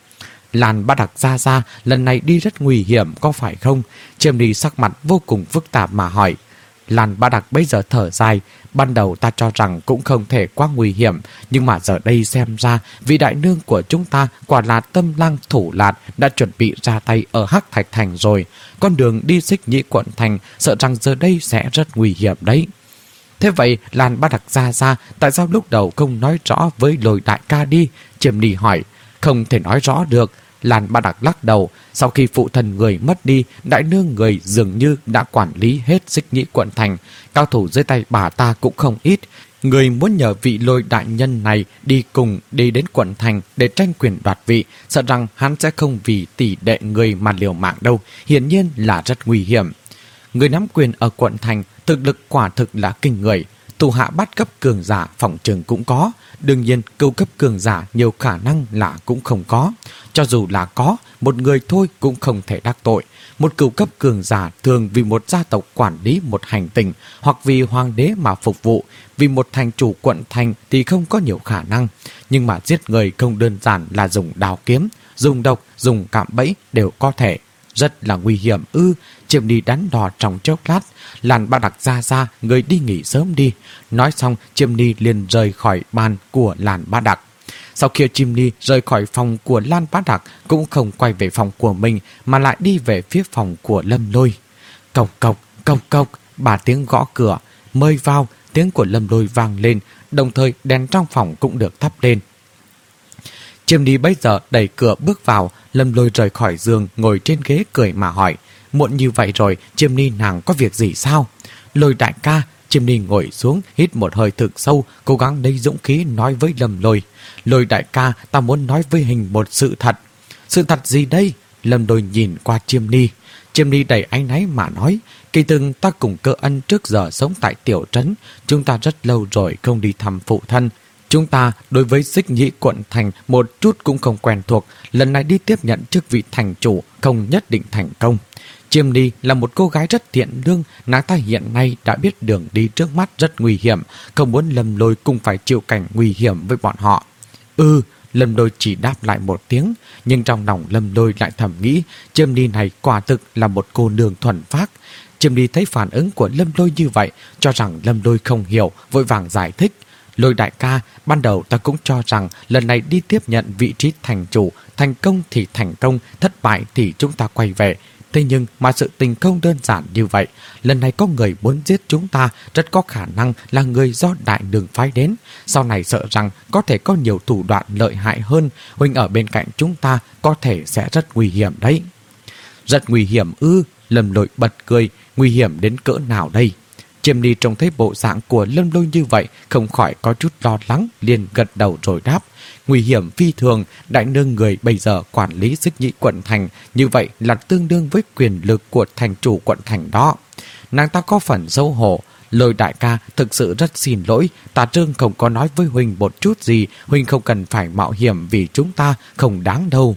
Lan Bá Đặc ra ra lần này đi rất nguy hiểm có phải không? Chiêm Ni sắc mặt vô cùng phức tạp mà hỏi. Lan Bá Đặc bây giờ thở dài. Ban đầu ta cho rằng cũng không thể quá nguy hiểm, nhưng mà giờ đây xem ra vị đại nương của chúng ta quả là tâm lang thủ lạt, đã chuẩn bị ra tay ở Hắc Thạch Thành rồi. Con đường đi Xích Nhĩ quận thành sợ rằng giờ đây sẽ rất nguy hiểm đấy. Thế vậy Lan Bá Đặc ra ra tại sao lúc đầu không nói rõ với Lôi đại ca đi? Chiêm Ni hỏi. Không thể nói rõ được. Lan Bá Đặc lắc đầu. Sau khi phụ thần người mất đi, đại nương người dường như đã quản lý hết Xích Nhĩ quận thành. Cao thủ dưới tay bà ta cũng không ít. Người muốn nhờ vị Lôi đại nhân này đi cùng đi đến quận thành để tranh quyền đoạt vị, sợ rằng hắn sẽ không vì tỷ đệ người mà liều mạng đâu. Hiển nhiên là rất nguy hiểm. Người nắm quyền ở quận thành thực lực quả thực là kinh người. Tù hạ bắt cấp cường giả phòng trường cũng có. Đương nhiên cựu cấp cường giả nhiều khả năng là cũng không có. Cho dù là có, một người thôi cũng không thể đắc tội. Một cựu cấp cường giả thường vì một gia tộc quản lý một hành tinh, hoặc vì hoàng đế mà phục vụ. Vì một thành chủ quận thành thì không có nhiều khả năng. Nhưng mà giết người không đơn giản là dùng đao kiếm, dùng độc, dùng cạm bẫy đều có thể. Rất là nguy hiểm ư. Chiêm Ni đắn đo trong chốc lát. Lan Bá Đặc ra ra, người đi nghỉ sớm đi. Nói xong Chiêm Ni liền rời khỏi bàn của Lan Bá Đặc. Sau khi Chiêm Ni rời khỏi phòng của Lan Bá Đặc, cũng không quay về phòng của mình mà lại đi về phía phòng của Lâm Lôi. Cộc cộc, cộc cộc, ba tiếng gõ cửa. Mời vào. Tiếng của Lâm Lôi vang lên, đồng thời đèn trong phòng cũng được thắp lên. Chiêm Ni bây giờ đẩy cửa bước vào. Lâm Lôi rời khỏi giường, ngồi trên ghế cười mà hỏi. Muộn như vậy rồi, Chiêm Ni nàng có việc gì sao? Lôi đại ca. Chiêm Ni ngồi xuống, hít một hơi thực sâu, cố gắng lấy dũng khí nói với Lâm Lôi. Lôi đại ca, ta muốn nói với Hình một sự thật. Sự thật gì đây? Lâm Lôi nhìn qua Chiêm Ni. Chiêm Ni đầy áy náy mà nói. Kỳ từng ta cùng Cơ Ân trước giờ sống tại tiểu trấn. Chúng ta rất lâu rồi không đi thăm phụ thân. Chúng ta đối với Xích Nhĩ quận thành một chút cũng không quen thuộc. Lần này đi tiếp nhận chức vị thành chủ không nhất định thành công. Chiêm Ni là một cô gái rất thiện lương. Nàng ta hiện nay đã biết đường đi trước mắt rất nguy hiểm, không muốn Lâm Lôi cũng phải chịu cảnh nguy hiểm với bọn họ. Ừ, Lâm Lôi chỉ đáp lại một tiếng. Nhưng trong lòng Lâm Lôi lại thầm nghĩ Chiêm Ni này quả thực là một cô nương thuần phác. Chiêm Ni thấy phản ứng của Lâm Lôi như vậy, cho rằng Lâm Lôi không hiểu, vội vàng giải thích. Lôi đại ca, ban đầu ta cũng cho rằng lần này đi tiếp nhận vị trí thành chủ, thành công thì thành công, thất bại thì chúng ta quay về. Thế nhưng mà sự tình không đơn giản như vậy. Lần này có người muốn giết chúng ta, rất có khả năng là người do đại đường phái đến. Sau này sợ rằng có thể có nhiều thủ đoạn lợi hại hơn. Huynh ở bên cạnh chúng ta có thể sẽ rất nguy hiểm đấy. Rất nguy hiểm ư? Lâm Lôi bật cười. Nguy hiểm đến cỡ nào đây? Chiêm Ni trông thấy bộ dạng của Lâm Lôi như vậy, không khỏi có chút lo lắng, liền gật đầu rồi đáp. Nguy hiểm phi thường, đại nương người bây giờ quản lý Xích Nhĩ quận thành, như vậy là tương đương với quyền lực của thành chủ quận thành đó. Nàng ta có phần xấu hổ. Lôi đại ca, thực sự rất xin lỗi, Tà Trương không có nói với Huynh một chút gì, Huynh không cần phải mạo hiểm vì chúng ta, không đáng đâu.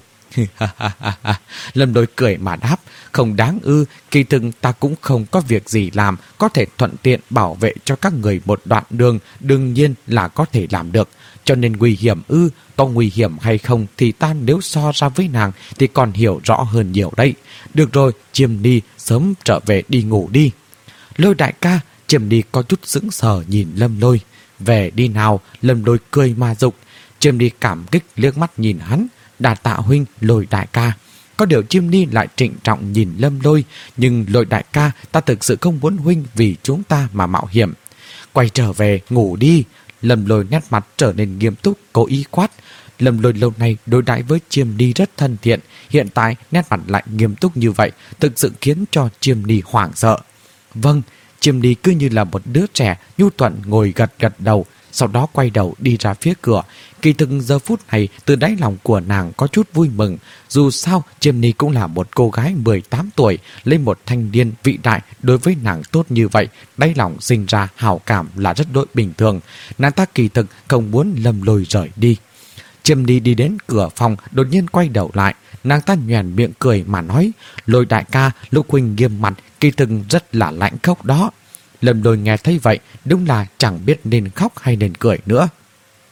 Lâm Lôi cười mà đáp. Không đáng ư? Kỳ thực ta cũng không có việc gì làm, có thể thuận tiện bảo vệ cho các người một đoạn đường, đương nhiên là có thể làm được. Cho nên nguy hiểm ư? Có nguy hiểm hay không thì ta nếu so ra với nàng thì còn hiểu rõ hơn nhiều đấy. Được rồi, Chiêm Ni sớm trở về đi ngủ đi. Lôi đại ca. Chiêm Ni có chút sững sờ nhìn Lâm Lôi. Về đi nào. Lâm Lôi cười mà dục. Chiêm Ni cảm kích liếc mắt nhìn hắn. Đà tạ huynh. Lôi đại ca. Có điều Chiêm Ni lại trịnh trọng nhìn Lâm Lôi. Nhưng Lôi đại ca, ta thực sự không muốn huynh vì chúng ta mà mạo hiểm. Quay trở về ngủ đi. Lâm Lôi nét mặt trở nên nghiêm túc, cố ý quát. Lâm Lôi lâu nay đối đãi với Chiêm Ni rất thân thiện, hiện tại nét mặt lại nghiêm túc như vậy, thực sự khiến cho Chiêm Ni hoảng sợ. Vâng. Chiêm Ni cứ như là một đứa trẻ nhu thuận ngồi gật gật đầu, sau đó quay đầu đi ra phía cửa. Kỳ thực giờ phút này từ đáy lòng của nàng có chút vui mừng. Dù sao Chiêm Ni cũng là một cô gái mười tám tuổi, lấy một thanh niên vĩ đại đối với nàng tốt như vậy, đáy lòng sinh ra hảo cảm là rất đối bình thường. Nàng ta kỳ thực không muốn Lâm Lôi rời đi. Chiêm Ni đi đến cửa phòng, đột nhiên quay đầu lại. Nàng ta nhoẻn miệng cười mà nói. Lôi đại ca, lúc huynh nghiêm mặt, kỳ thực rất là lạnh khóc đó. Lâm Lôi nghe thấy vậy, đúng là chẳng biết nên khóc hay nên cười nữa.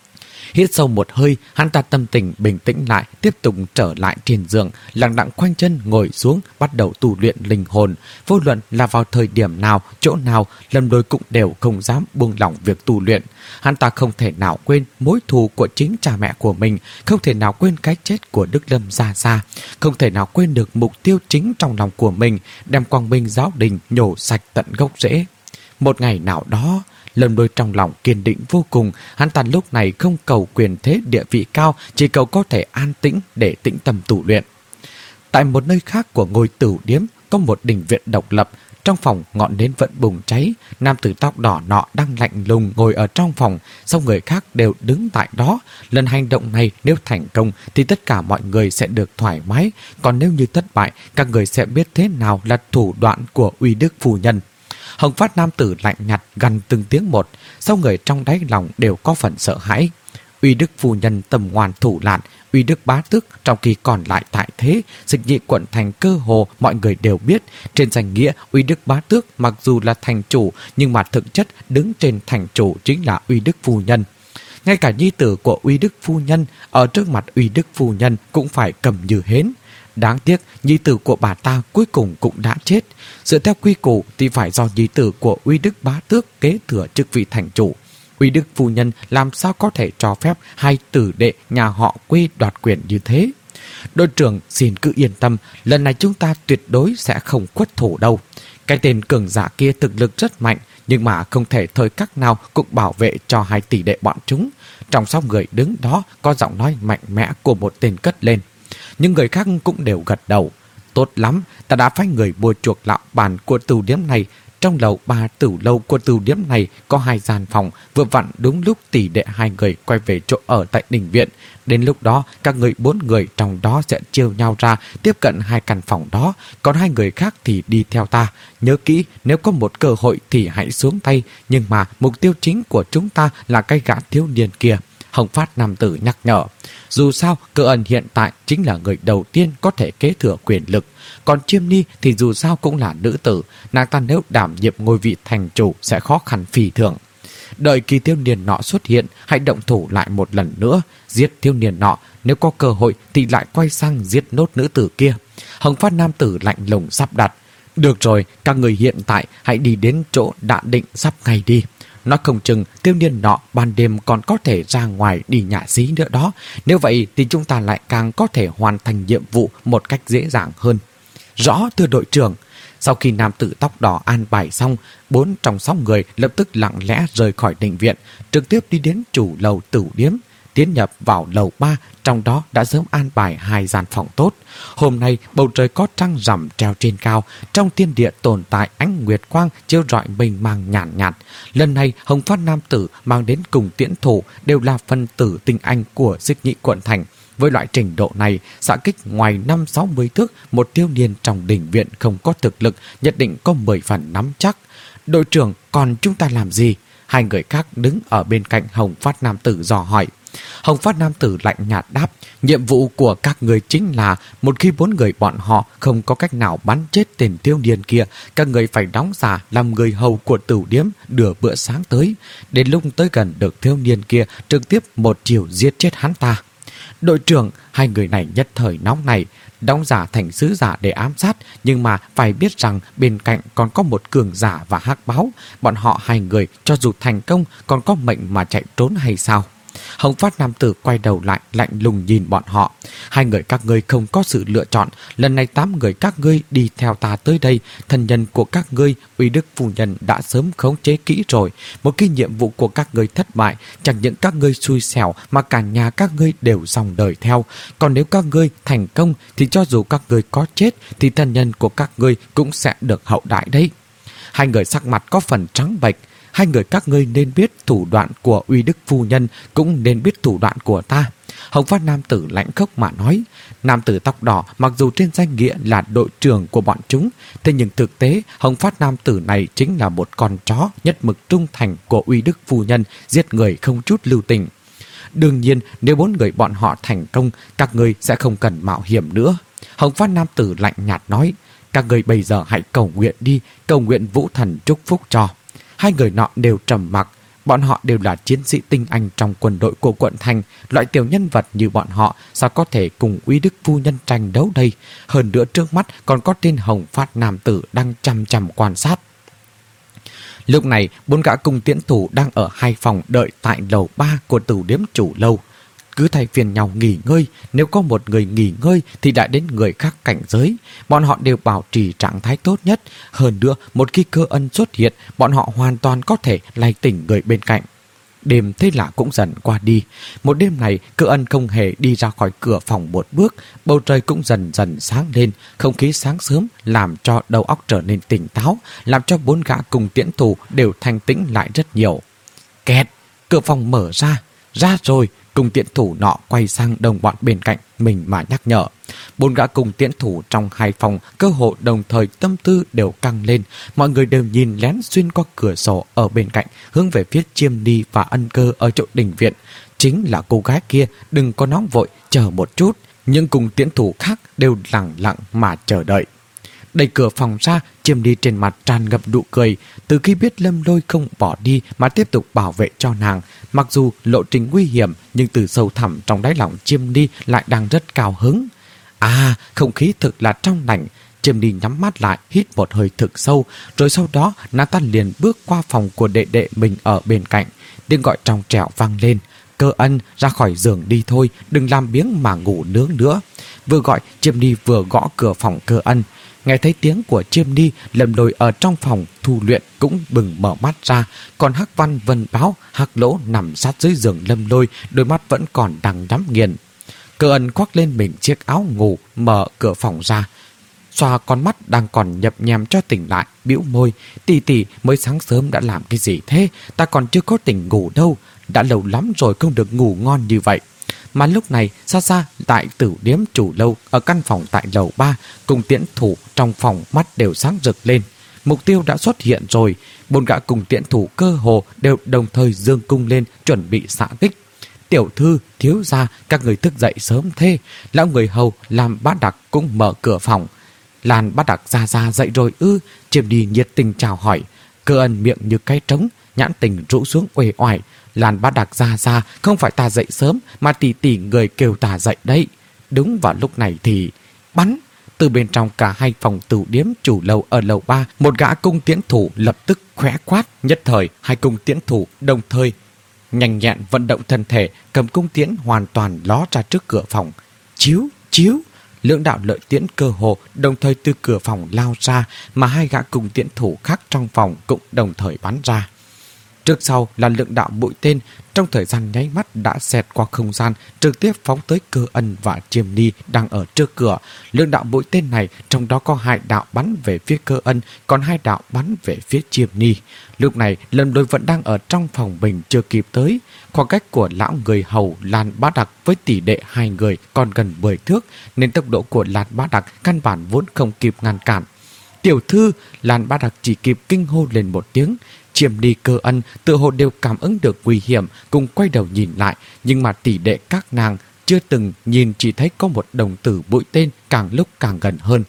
Hít sâu một hơi, hắn ta tâm tình bình tĩnh lại, tiếp tục trở lại trên giường, lặng lặng khoanh chân ngồi xuống, bắt đầu tu luyện linh hồn. Vô luận là vào thời điểm nào, chỗ nào, Lâm Lôi cũng đều không dám buông lỏng việc tu luyện. Hắn ta không thể nào quên mối thù của chính cha mẹ của mình, không thể nào quên cái chết của Đức Lâm Gia Gia, không thể nào quên được mục tiêu chính trong lòng của mình, đem Quang Minh giáo đình nhổ sạch tận gốc rễ. Một ngày nào đó, Lâm Lôi trong lòng kiên định vô cùng, hắn ta lúc này không cầu quyền thế địa vị cao, chỉ cầu có thể an tĩnh để tĩnh tâm tu luyện. Tại một nơi khác của ngôi Tửu Điếm có một đình viện độc lập, trong phòng ngọn nến vẫn bùng cháy, nam tử tóc đỏ nọ đang lạnh lùng ngồi ở trong phòng, sau người khác đều đứng tại đó. Lần hành động này nếu thành công thì tất cả mọi người sẽ được thoải mái, còn nếu như thất bại, các người sẽ biết thế nào là thủ đoạn của Uy Đức phu nhân. Hồng Phát nam tử lạnh nhạt gằn từng tiếng một, sau người trong đáy lòng đều có phần sợ hãi. Uy Đức phu nhân tầm ngoan thủ lạn, Uy Đức bá tước trong khi còn lại tại thế, Dịch Nhị quận thành cơ hồ mọi người đều biết. Trên danh nghĩa, Uy Đức bá tước mặc dù là thành chủ, nhưng mà thực chất đứng trên thành chủ chính là Uy Đức phu nhân. Ngay cả nhi tử của Uy Đức phu nhân ở trước mặt Uy Đức phu nhân cũng phải cầm như hến. Đáng tiếc, nhi tử của bà ta cuối cùng cũng đã chết. Dựa theo quy củ thì phải do nhi tử của Uy Đức bá tước kế thừa chức vị thành chủ. Uy Đức phu nhân làm sao có thể cho phép hai tử đệ nhà họ Quê đoạt quyền như thế? Đội trưởng xin cứ yên tâm, lần này chúng ta tuyệt đối sẽ không khuất thủ đâu. Cái tên cường giả kia thực lực rất mạnh, nhưng mà không thể thời khắc nào cũng bảo vệ cho hai tỷ đệ bọn chúng. Trong sáu người đứng đó có giọng nói mạnh mẽ của một tên cất lên. Nhưng người khác cũng đều gật đầu. Tốt lắm, ta đã phái người mua chuộc lão bản của tửu điếm này. Trong lầu ba tửu lâu của tửu điếm này có hai gian phòng, vừa vặn đúng lúc tỷ đệ hai người quay về chỗ ở tại đình viện. Đến lúc đó, các người bốn người trong đó sẽ chia nhau ra tiếp cận hai căn phòng đó, còn hai người khác thì đi theo ta. Nhớ kỹ, nếu có một cơ hội thì hãy xuống tay, nhưng mà mục tiêu chính của chúng ta là cái gã thiếu niên kia. Hồng Phát nam tử nhắc nhở. Dù sao, Cơ Ân hiện tại chính là người đầu tiên có thể kế thừa quyền lực. Còn Chiêm Ni thì dù sao cũng là nữ tử, nàng ta nếu đảm nhiệm ngôi vị thành chủ sẽ khó khăn phi thường. Đợi khi thiếu niên nọ xuất hiện, hãy động thủ lại một lần nữa, giết thiếu niên nọ, nếu có cơ hội thì lại quay sang giết nốt nữ tử kia. Hồng Phát nam tử lạnh lùng sắp đặt. Được rồi, các người hiện tại hãy đi đến chỗ đã định sắp ngay đi. Nó không chừng thiếu niên nọ ban đêm còn có thể ra ngoài đi nhả xí nữa đó. Nếu vậy thì chúng ta lại càng có thể hoàn thành nhiệm vụ một cách dễ dàng hơn. Rõ thưa đội trưởng. Sau khi nam tử tóc đỏ an bài xong, bốn trong sáu người lập tức lặng lẽ rời khỏi đình viện, trực tiếp đi đến chủ lầu Tửu Điếm, tiến nhập vào lầu ba, trong đó đã sớm an bài hai gian phòng tốt. Hôm nay bầu trời có trăng rằm treo trên cao, trong thiên địa tồn tại ánh nguyệt quang chiếu rọi mênh mang nhàn nhạt, nhạt. Lần này Hồng Phát nam tử mang đến cùng tiễn thủ đều là phân tử tinh anh của Dịch Nhị quận thành. Với loại trình độ này, xạ kích ngoài năm sáu mươi thước, một thiếu niên trong đình viện không có thực lực nhất định có mười phần nắm chắc. Đội trưởng, còn chúng ta làm gì? Hai người khác đứng ở bên cạnh Hồng Phát nam tử dò hỏi. Hồng Phát nam tử lạnh nhạt đáp, nhiệm vụ của các người chính là một khi bốn người bọn họ không có cách nào bắn chết tên thiếu niên kia, các người phải đóng giả làm người hầu của Tửu Điếm đưa bữa sáng tới. Đến lúc tới gần được thiếu niên kia, trực tiếp một chiều giết chết hắn ta. Đội trưởng, hai người này nhất thời nóng này, đóng giả thành sứ giả để ám sát, nhưng mà phải biết rằng bên cạnh còn có một cường giả và hắc báo. Bọn họ hai người cho dù thành công còn có mệnh mà chạy trốn hay sao? Hồng Phát nam tử quay đầu lại lạnh lùng nhìn bọn họ. Hai người các ngươi không có sự lựa chọn. Lần này tám người các ngươi đi theo ta tới đây. Thân nhân của các ngươi, Uy Đức phu nhân đã sớm khống chế kỹ rồi. Một khi nhiệm vụ của các ngươi thất bại, chẳng những các ngươi xui xẻo mà cả nhà các ngươi đều dòng đời theo. Còn nếu các ngươi thành công thì cho dù các ngươi có chết thì thân nhân của các ngươi cũng sẽ được hậu đại đấy. Hai người sắc mặt có phần trắng bệch. Hai người các ngươi nên biết thủ đoạn của Uy Đức phu nhân, cũng nên biết thủ đoạn của ta. Hồng Phát nam tử lạnh khốc mà nói. Nam tử tóc đỏ mặc dù trên danh nghĩa là đội trưởng của bọn chúng, thế nhưng thực tế Hồng Phát nam tử này chính là một con chó nhất mực trung thành của Uy Đức phu nhân, giết người không chút lưu tình. Đương nhiên nếu bốn người bọn họ thành công, các ngươi sẽ không cần mạo hiểm nữa. Hồng Phát nam tử lạnh nhạt nói. Các ngươi bây giờ hãy cầu nguyện đi, cầu nguyện Vũ Thần chúc phúc cho. Hai người nọ đều trầm mặc. Bọn họ đều là chiến sĩ tinh anh trong quân đội của quận thành. Loại tiểu nhân vật như bọn họ sao có thể cùng Uy Đức phu nhân tranh đấu đây? Hơn nữa trước mắt còn có tên Hồng Phát nam tử đang chằm chằm quan sát. Lúc này bốn gã cung tiễn thủ đang ở hai phòng đợi tại lầu ba của tử điếm chủ lâu. Cứ thay phiên nhau nghỉ ngơi, nếu có một người nghỉ ngơi thì đã đến người khác cảnh giới. Bọn họ đều bảo trì trạng thái tốt nhất. Hơn nữa, một khi Cơ Ân xuất hiện, bọn họ hoàn toàn có thể lay tỉnh người bên cạnh. Đêm thế lạ cũng dần qua đi. Một đêm này, Cơ Ân không hề đi ra khỏi cửa phòng một bước. Bầu trời cũng dần dần sáng lên. Không khí sáng sớm làm cho đầu óc trở nên tỉnh táo, làm cho bốn gã cùng tiễn thủ đều thanh tĩnh lại rất nhiều. Kẹt! Cửa phòng mở ra. Ra rồi! Cùng tiễn thủ nọ quay sang đồng bọn bên cạnh mình mà nhắc nhở. Bốn gã cùng tiễn thủ trong hai phòng cơ hội đồng thời tâm tư đều căng lên. Mọi người đều nhìn lén xuyên qua cửa sổ ở bên cạnh, hướng về phía Chiêm Ni và Ân Cơ ở chỗ đình viện. Chính là cô gái kia, đừng có nóng vội, chờ một chút. Nhưng cùng tiễn thủ khác đều lặng lặng mà chờ đợi. Đẩy cửa phòng ra, Chiêm Ni trên mặt tràn ngập nụ cười. Từ khi biết Lâm Lôi không bỏ đi mà tiếp tục bảo vệ cho nàng, mặc dù lộ trình nguy hiểm nhưng từ sâu thẳm trong đáy lòng Chiêm Ni lại đang rất cao hứng. À, không khí thực là trong lành. Chiêm Ni nhắm mắt lại, hít một hơi thực sâu, rồi sau đó nàng ta liền bước qua phòng của đệ đệ mình ở bên cạnh. Tiếng gọi trong trẻo vang lên. Cơ Ân, ra khỏi giường đi thôi, đừng làm biếng mà ngủ nướng nữa. Vừa gọi, Chiêm Ni vừa gõ cửa phòng Cơ Ân. Nghe thấy tiếng của Chiêm Ni, Lâm Lôi ở trong phòng thu luyện cũng bừng mở mắt ra. Còn Hắc Văn Vân Báo, Hắc Lỗ nằm sát dưới giường Lâm Lôi, đôi mắt vẫn còn đang nhắm nghiền. Cơ Ân khoác lên mình chiếc áo ngủ, mở cửa phòng ra. Xoa con mắt đang còn nhập nhèm cho tỉnh lại, bĩu môi. Tỷ tỷ, mới sáng sớm đã làm cái gì thế? Ta còn chưa có tỉnh ngủ đâu. Đã lâu lắm rồi không được ngủ ngon như vậy. Mà lúc này, xa xa tại tử điếm chủ lâu ở căn phòng tại lầu ba, cùng tiễn thủ trong phòng mắt đều sáng rực lên. Mục tiêu đã xuất hiện rồi. Bốn gã cùng tiễn thủ cơ hồ đều đồng thời giương cung lên chuẩn bị xạ kích. Tiểu thư, thiếu gia, các người thức dậy sớm thế. Lão người hầu làm Bát Đặc cũng mở cửa phòng. Lan Bát Đặc ra ra dậy rồi ư? Chiêm Ni nhiệt tình chào hỏi. Cơ Ân miệng như cái trống, nhãn tình rũ xuống uể oải. Lan Bát Đặc ra ra, không phải ta dậy sớm mà tỷ tỷ người kêu ta dậy đấy. Đúng vào lúc này thì bắn. Từ bên trong cả hai phòng tử điếm chủ lâu ở lầu ba, một gã cung tiễn thủ lập tức khóe quát. Nhất thời, hai cung tiễn thủ đồng thời nhanh nhẹn vận động thân thể, cầm cung tiễn hoàn toàn ló ra trước cửa phòng. Chiếu, chiếu. Lưỡng đạo lợi tiễn cơ hồ đồng thời từ cửa phòng lao ra, mà hai gã cung tiễn thủ khác trong phòng cũng đồng thời bắn ra. Trước sau là lượng đạo mũi tên, trong thời gian nháy mắt đã xẹt qua không gian, trực tiếp phóng tới Cơ Ân và Chiêm Ni đang ở trước cửa. Lượng đạo mũi tên này, trong đó có hai đạo bắn về phía Cơ Ân, còn hai đạo bắn về phía Chiêm Ni. Lúc này, Lâm Lôi vẫn đang ở trong phòng mình chưa kịp tới. Khoảng cách của lão người hầu Lan Bát Đặc với tỷ đệ hai người còn gần mười thước, nên tốc độ của Lan Bát Đặc căn bản vốn không kịp ngăn cản. Tiểu thư, Lan Bát Đặc chỉ kịp kinh hô lên một tiếng. Chiêm Ni, Cơ Ân tự hồ đều cảm ứng được nguy hiểm, cùng quay đầu nhìn lại, nhưng mà tỷ đệ các nàng chưa từng nhìn, chỉ thấy có một đồng tử mũi tên càng lúc càng gần hơn.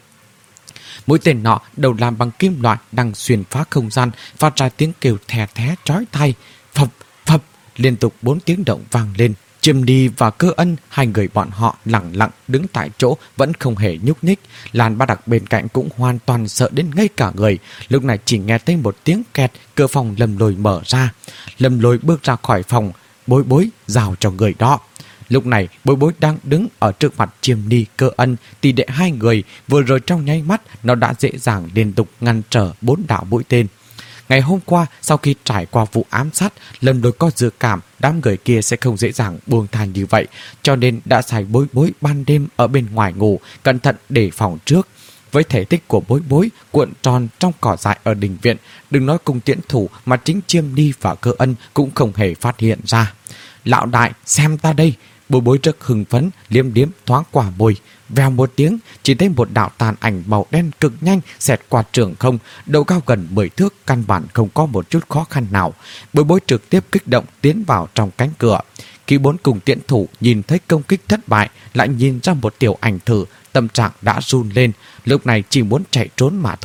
Mũi tên nọ đầu làm bằng kim loại đang xuyên phá không gian, phát ra tiếng kêu thè thé chói tai. Phập phập, liên tục bốn tiếng động vang lên. Chiêm Ni và Cơ Ân, hai người bọn họ lặng lặng đứng tại chỗ vẫn không hề nhúc nhích. Lan Bát Đặc bên cạnh cũng hoàn toàn sợ đến ngây cả người. Lúc này chỉ nghe thấy một tiếng kẹt, cửa phòng Lâm Lôi mở ra. Lâm Lôi bước ra khỏi phòng. Bối Bối giao cho người đó. Lúc này Bối Bối đang đứng ở trước mặt Chiêm Ni, Cơ Ân, tỷ đệ hai người. Vừa rồi trong nháy mắt nó đã dễ dàng liên tục ngăn trở bốn đạo mũi tên. Ngày hôm qua, sau khi trải qua vụ ám sát, Lâm Lôi có dự cảm đám người kia sẽ không dễ dàng buông tha như vậy, cho nên đã xài Bối Bối ban đêm ở bên ngoài ngủ, cẩn thận đề phòng trước. Với thể tích của Bối Bối cuộn tròn trong cỏ dại ở đình viện, đừng nói cùng tiễn thủ mà chính Chiêm Ni và Cơ Ân cũng không hề phát hiện ra. Lão đại, xem ta đây! Bối Bối rất hưng phấn, liếm liếm thoáng qua môi. Vèo một tiếng, chỉ thấy một đạo tàn ảnh màu đen cực nhanh xẹt qua trường không, độ cao gần mười thước, căn bản không có một chút khó khăn nào. Bối Bối trực tiếp kích động tiến vào trong cánh cửa. Khi bốn cùng tiễn thủ nhìn thấy công kích thất bại, lại nhìn ra một tiểu ảnh thử, tâm trạng đã run lên, lúc này chỉ muốn chạy trốn mà thôi.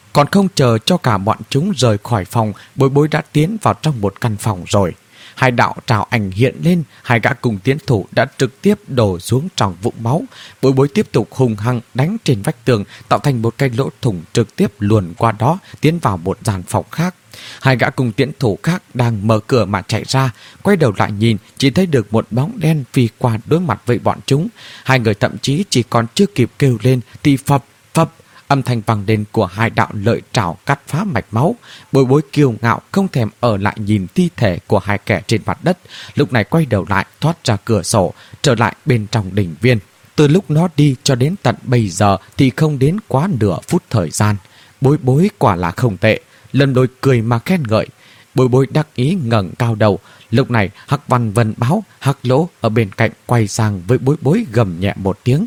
Còn không chờ cho cả bọn chúng rời khỏi phòng, Bối Bối đã tiến vào trong một căn phòng rồi. Hai đạo trảo ảnh hiện lên, hai gã cùng tiến thủ đã trực tiếp đổ xuống trong vũng máu. Bối Bối tiếp tục hung hăng đánh trên vách tường, tạo thành một cái lỗ thủng trực tiếp luồn qua đó, tiến vào một gian phòng khác. Hai gã cùng tiến thủ khác đang mở cửa mà chạy ra, quay đầu lại nhìn, chỉ thấy được một bóng đen phi qua đối mặt với bọn chúng. Hai người thậm chí chỉ còn chưa kịp kêu lên thì phập phập, âm thanh vang lên của hai đạo lợi trảo cắt phá mạch máu. Bối Bối kiêu ngạo không thèm ở lại nhìn thi thể của hai kẻ trên mặt đất, lúc này quay đầu lại thoát ra cửa sổ, trở lại bên trong đình viên. Từ lúc nó đi cho đến tận bây giờ thì không đến quá nửa phút thời gian. Bối Bối quả là không tệ. Lâm Lôi cười mà khen ngợi. Bối Bối đắc ý ngẩng cao đầu. Lúc này Hắc Văn Vân Báo, Hắc Lỗ ở bên cạnh quay sang với Bối Bối gầm nhẹ một tiếng.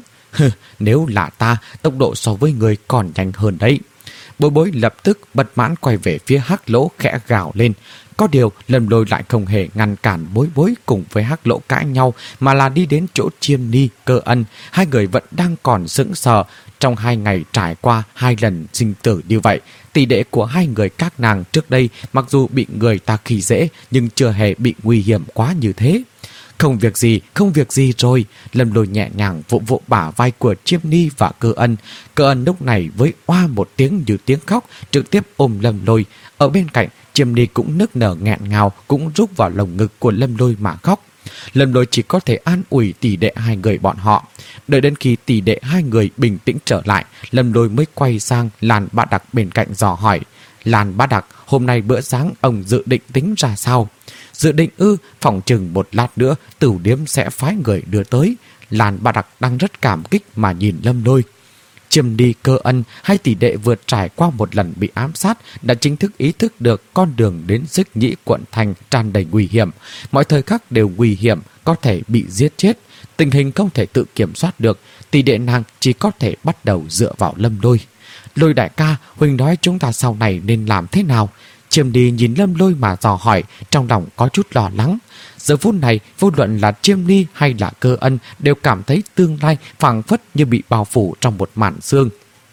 Nếu là ta, tốc độ so với người còn nhanh hơn đấy. Bối Bối lập tức bật mãn quay về phía Hắc Lỗ khẽ gào lên. Có điều Lâm Lôi lại không hề ngăn cản Bối Bối cùng với Hắc Lỗ cãi nhau, mà là đi đến chỗ Chiêm Ni, Cơ Ân. Hai người vẫn đang còn sững sờ. Trong hai ngày trải qua hai lần sinh tử như vậy, tỷ đệ của hai người các nàng trước đây mặc dù bị người ta khi dễ nhưng chưa hề bị nguy hiểm quá như thế. Không việc gì, không việc gì rồi. Lâm Lôi nhẹ nhàng vỗ vỗ bả vai của Chiêm Ni và Cơ Ân. Cơ Ân lúc này với oa một tiếng như tiếng khóc, trực tiếp ôm Lâm Lôi. Ở bên cạnh, Chiêm Ni cũng nức nở nghẹn ngào, cũng rúc vào lồng ngực của Lâm Lôi mà khóc. Lâm Lôi chỉ có thể an ủi tỷ đệ hai người bọn họ. Đợi đến khi tỷ đệ hai người bình tĩnh trở lại, Lâm Lôi mới quay sang Lan Bá Đặc bên cạnh dò hỏi. Lan Bá Đặc, hôm nay bữa sáng ông dự định tính ra sao? Dự định ư? Phòng chừng một lát nữa Tửu Điếm sẽ phái người đưa tới. Lan Bá Đặc đang rất cảm kích mà nhìn Lâm Lôi. Chiêm Ni, Cơ Ân, hai tỷ đệ vượt trải qua một lần bị ám sát đã chính thức ý thức được con đường đến Xích Nhĩ quận thành tràn đầy nguy hiểm. Mọi thời khắc đều nguy hiểm, có thể bị giết chết. Tình hình không thể tự kiểm soát được, tỷ đệ nàng chỉ có thể bắt đầu dựa vào Lâm Lôi. Lôi đại ca, huynh nói chúng ta sau này nên làm thế nào? Chiêm Ni nhìn Lâm Lôi mà dò hỏi, trong lòng có chút lo lắng. Giờ phút này, vô luận là Chiêm Ni hay là Cơ Ân đều cảm thấy tương lai phảng phất như bị bao phủ trong một màn sương.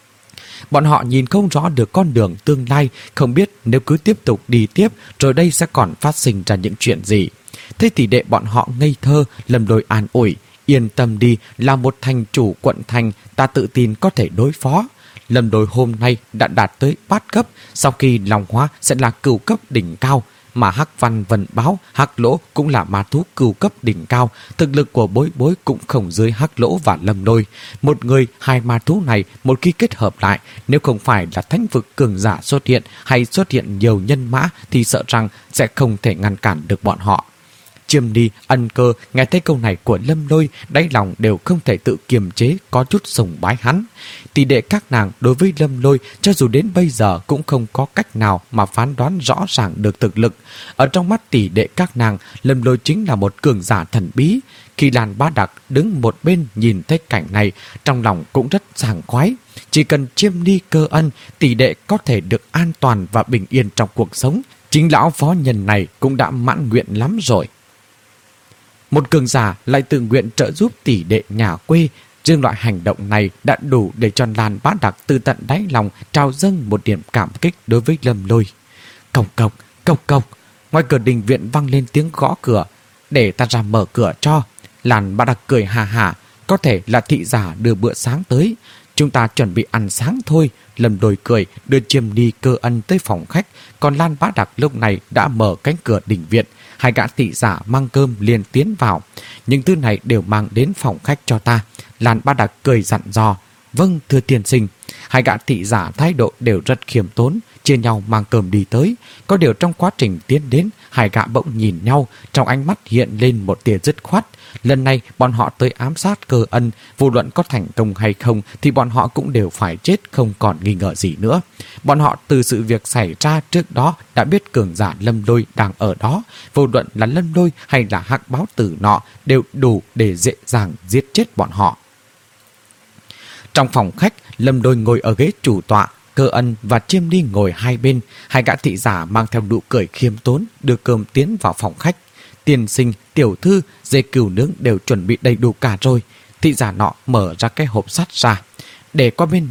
Bọn họ nhìn không rõ được con đường tương lai, không biết nếu cứ tiếp tục đi tiếp rồi đây sẽ còn phát sinh ra những chuyện gì. Thế thì để bọn họ ngây thơ, Lâm Lôi an ủi. Yên tâm đi, là một thành chủ quận thành, ta tự tin có thể đối phó. Lâm Lôi hôm nay đã đạt tới bát cấp, sau khi Long Hóa sẽ là cửu cấp đỉnh cao, mà Hắc Văn Vân Báo, Hắc Lỗ cũng là ma thú cửu cấp đỉnh cao, thực lực của Bối Bối cũng không dưới Hắc Lỗ và Lâm Lôi. Một người, hai ma thú này một khi kết hợp lại, nếu không phải là thánh vực cường giả xuất hiện hay xuất hiện nhiều nhân mã thì sợ rằng sẽ không thể ngăn cản được bọn họ. Chiêm Ni, Ân Cơ nghe thấy câu này của Lâm Lôi, đáy lòng đều không thể tự kiềm chế, có chút sùng bái hắn. Tỷ đệ các nàng đối với Lâm Lôi cho dù đến bây giờ cũng không có cách nào mà phán đoán rõ ràng được thực lực. Ở trong mắt tỷ đệ các nàng, Lâm Lôi chính là một cường giả thần bí. Khi Lan Bá Đặc đứng một bên nhìn thấy cảnh này, trong lòng cũng rất sảng khoái. Chỉ cần Chiêm Ni, Cơ Ân, tỷ đệ có thể được an toàn và bình yên trong cuộc sống, chính lão phó nhân này cũng đã mãn nguyện lắm rồi. Một cường giả lại tự nguyện trợ giúp tỷ đệ nhà quê, riêng loại hành động này đã đủ để cho Lan Bá Đặc từ tận đáy lòng trao dâng một điểm cảm kích đối với Lâm Lôi. Cộc cộc, cộc cộc, ngoài cửa đình viện vang lên tiếng gõ cửa. Để ta ra mở cửa cho. Lan Bá Đặc cười hà hà, có thể là thị giả đưa bữa sáng tới. Chúng ta chuẩn bị ăn sáng thôi. Lâm Lôi cười đưa Chiêm Ni, Cơ Ân tới phòng khách, còn Lan Bá Đặc lúc này đã mở cánh cửa đình viện. Hai gã thị giả mang cơm liền tiến vào. Những thứ này đều mang đến phòng khách cho ta. Lan Bá Đặc cười dặn dò. Vâng, thưa tiên sinh. Hai gã thị giả thái độ đều rất khiêm tốn, chia nhau mang cơm đi tới. Có điều trong quá trình tiến đến, hai gã bỗng nhìn nhau, trong ánh mắt hiện lên một tia dứt khoát. Lần này bọn họ tới ám sát Cơ Ân, vô luận có thành công hay không thì bọn họ cũng đều phải chết, không còn nghi ngờ gì nữa. Bọn họ từ sự việc xảy ra trước đó đã biết cường giả Lâm Lôi đang ở đó, vô luận là Lâm Lôi hay là Hắc Báo Tử nọ đều đủ để dễ dàng giết chết bọn họ. Trong phòng khách, Lâm Lôi ngồi ở ghế chủ tọa, Cơ Ân và Chiêm Ni ngồi hai bên. Hai gã thị giả mang theo nụ cười khiêm tốn đưa cơm tiến vào phòng khách. Tiên sinh, tiểu thư, dê cừu nướng đều chuẩn bị đầy đủ cả rồi. Thị giả nọ mở ra cái hộp sắt ra. Để qua bên này.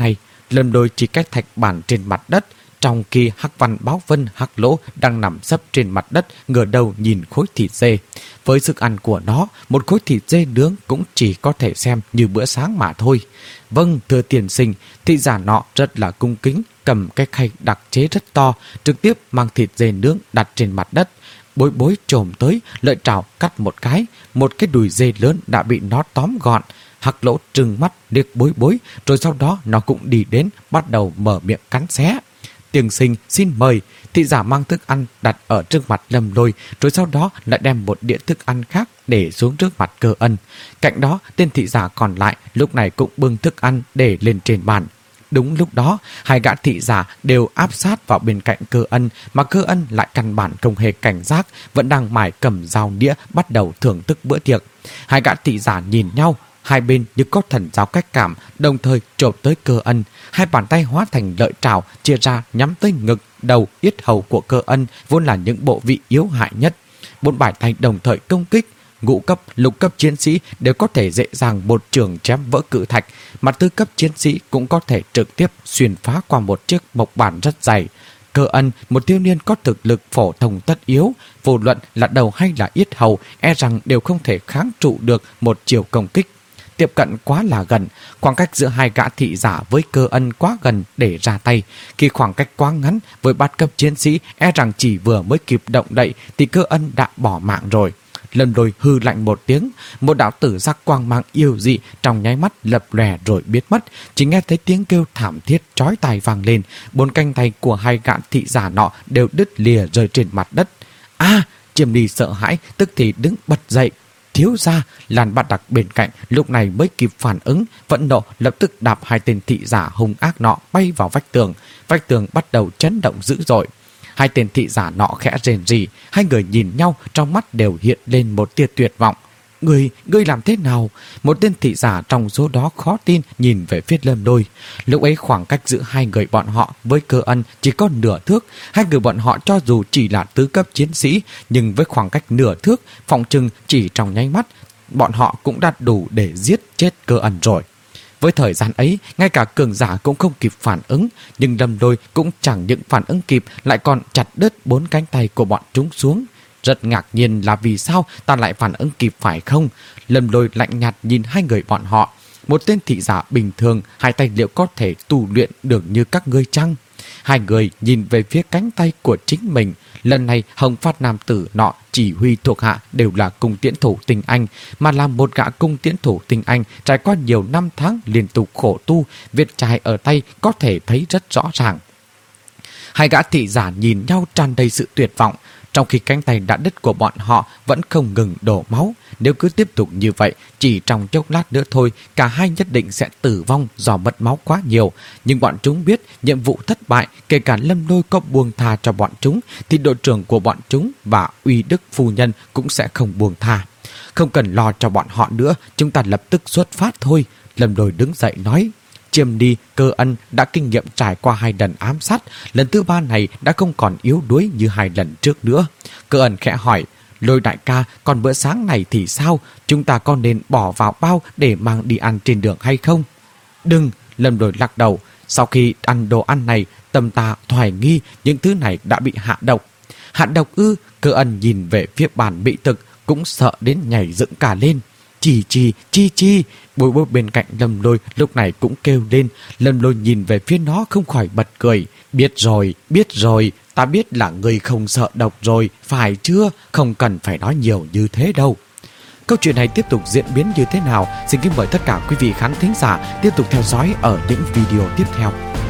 Lâm Lôi chỉ cách thạch bản trên mặt đất, trong khi Hắc Văn Báo Vân Hắc Lỗ đang nằm sấp trên mặt đất, ngửa đầu nhìn khối thịt dê. Với sức ăn của nó, một khối thịt dê nướng cũng chỉ có thể xem như bữa sáng mà thôi. Vâng, thưa tiền sinh, thị giả nọ rất là cung kính, cầm cái khay đặc chế rất to, trực tiếp mang thịt dê nướng đặt trên mặt đất. Bối Bối trồm tới, lợi trảo cắt một cái, một cái đùi dê lớn đã bị nó tóm gọn. Hắc Lỗ trừng mắt liếc Bối Bối, rồi sau đó nó cũng đi đến, bắt đầu mở miệng cắn xé. Tiền sinh xin mời. Thị giả mang thức ăn đặt ở trước mặt Lâm Lôi, rồi sau đó lại đem một đĩa thức ăn khác để xuống trước mặt Cơ Ân. Cạnh đó, tên thị giả còn lại lúc này cũng bưng thức ăn để lên trên bàn. Đúng lúc đó, hai gã thị giả đều áp sát vào bên cạnh Cơ Ân, mà Cơ Ân lại căn bản không hề cảnh giác, vẫn đang mải cầm dao đĩa bắt đầu thưởng thức bữa tiệc. Hai gã thị giả nhìn nhau, hai bên như có thần giáo cách cảm, đồng thời chộp tới Cơ Ân. Hai bàn tay hóa thành lợi trảo chia ra nhắm tới ngực, đầu, yết hầu của Cơ Ân, vốn là những bộ vị yếu hại nhất. Bốn bàn tay đồng thời công kích. Ngũ cấp, lục cấp chiến sĩ đều có thể dễ dàng một trường chém vỡ cự thạch, mà tư cấp chiến sĩ cũng có thể trực tiếp xuyên phá qua một chiếc mộc bản rất dày. Cơ Ân, một thiếu niên có thực lực phổ thông tất yếu, vô luận là đầu hay là yết hầu, e rằng đều không thể kháng trụ được một chiều công kích. Tiếp cận quá là gần, khoảng cách giữa hai gã thị giả với Cơ Ân quá gần để ra tay. Khi khoảng cách quá ngắn, với bát cấp chiến sĩ e rằng chỉ vừa mới kịp động đậy thì Cơ Ân đã bỏ mạng rồi. Lâm Lôi hư lạnh một tiếng, một đạo tử sắc quang mang yêu dị trong nháy mắt lập lòe rồi biến mất. Chỉ nghe thấy tiếng kêu thảm thiết chói tai vang lên, bốn cánh tay của hai gã thị giả nọ đều đứt lìa rơi trên mặt đất. A, à, Chiêm Ly sợ hãi, tức thì đứng bật dậy. Thiếu gia, Lan Bạt Đặc bên cạnh lúc này mới kịp phản ứng, vẫn nộ lập tức đạp hai tên thị giả hung ác nọ bay vào vách tường. Vách tường bắt đầu chấn động dữ dội. Hai tên thị giả nọ khẽ rền rỉ, hai người nhìn nhau, trong mắt đều hiện lên một tia tuyệt vọng. Ngươi, ngươi làm thế nào? Một tên thị giả trong số đó khó tin nhìn về phía Lâm Lôi. Lúc ấy khoảng cách giữa hai người bọn họ với Cơ Ân chỉ có nửa thước. Hai người bọn họ cho dù chỉ là tứ cấp chiến sĩ, nhưng với khoảng cách nửa thước, phòng trừng chỉ trong nháy mắt, bọn họ cũng đã đủ để giết chết Cơ Ân rồi. Với thời gian ấy, ngay cả cường giả cũng không kịp phản ứng, nhưng Lâm Lôi cũng chẳng những phản ứng kịp, lại còn chặt đứt bốn cánh tay của bọn chúng xuống. Rất ngạc nhiên là vì sao ta lại phản ứng kịp phải không? Lâm Lôi lạnh nhạt nhìn hai người bọn họ. Một tên thị giả bình thường, hai tay liệu có thể tu luyện được như các ngươi chăng? Hai người nhìn về phía cánh tay của chính mình. Lần này Hồng Phát nam tử nọ chỉ huy thuộc hạ đều là cung tiễn thủ tinh anh, mà là một gã cung tiễn thủ tinh anh trải qua nhiều năm tháng liên tục khổ tu, vết chai ở tay có thể thấy rất rõ ràng. Hai gã thị giả nhìn nhau tràn đầy sự tuyệt vọng, trong khi cánh tay đã đứt của bọn họ vẫn không ngừng đổ máu. Nếu cứ tiếp tục như vậy, chỉ trong chốc lát nữa thôi, cả hai nhất định sẽ tử vong do mất máu quá nhiều. Nhưng bọn chúng biết nhiệm vụ thất bại, kể cả Lâm Lôi có buông tha cho bọn chúng, thì đội trưởng của bọn chúng và Uy Đức phu nhân cũng sẽ không buông tha. Không cần lo cho bọn họ nữa, chúng ta lập tức xuất phát thôi. Lâm Lôi đứng dậy nói. Chiêm Ly, Cơ Ân đã kinh nghiệm trải qua hai lần ám sát, lần thứ ba này đã không còn yếu đuối như hai lần trước nữa. Cơ Ân khẽ hỏi, Lôi đại ca, còn bữa sáng này thì sao? Chúng ta có nên bỏ vào bao để mang đi ăn trên đường hay không? Đừng, Lâm Lôi lắc đầu. Sau khi ăn đồ ăn này, tâm ta hoài nghi những thứ này đã bị hạ độc. Hạ độc ư? Cơ Ân nhìn về phía bàn bị thực, cũng sợ đến nhảy dựng cả lên. Chi chi, chi chi. Bối Bối bên cạnh Lâm Lôi lúc này cũng kêu lên. Lâm Lôi nhìn về phía nó không khỏi bật cười. Biết rồi, biết rồi, ta biết là người không sợ độc rồi, phải chưa? Không cần phải nói nhiều như thế đâu. Câu chuyện này tiếp tục diễn biến như thế nào? Xin kính mời tất cả quý vị khán thính giả tiếp tục theo dõi ở những video tiếp theo.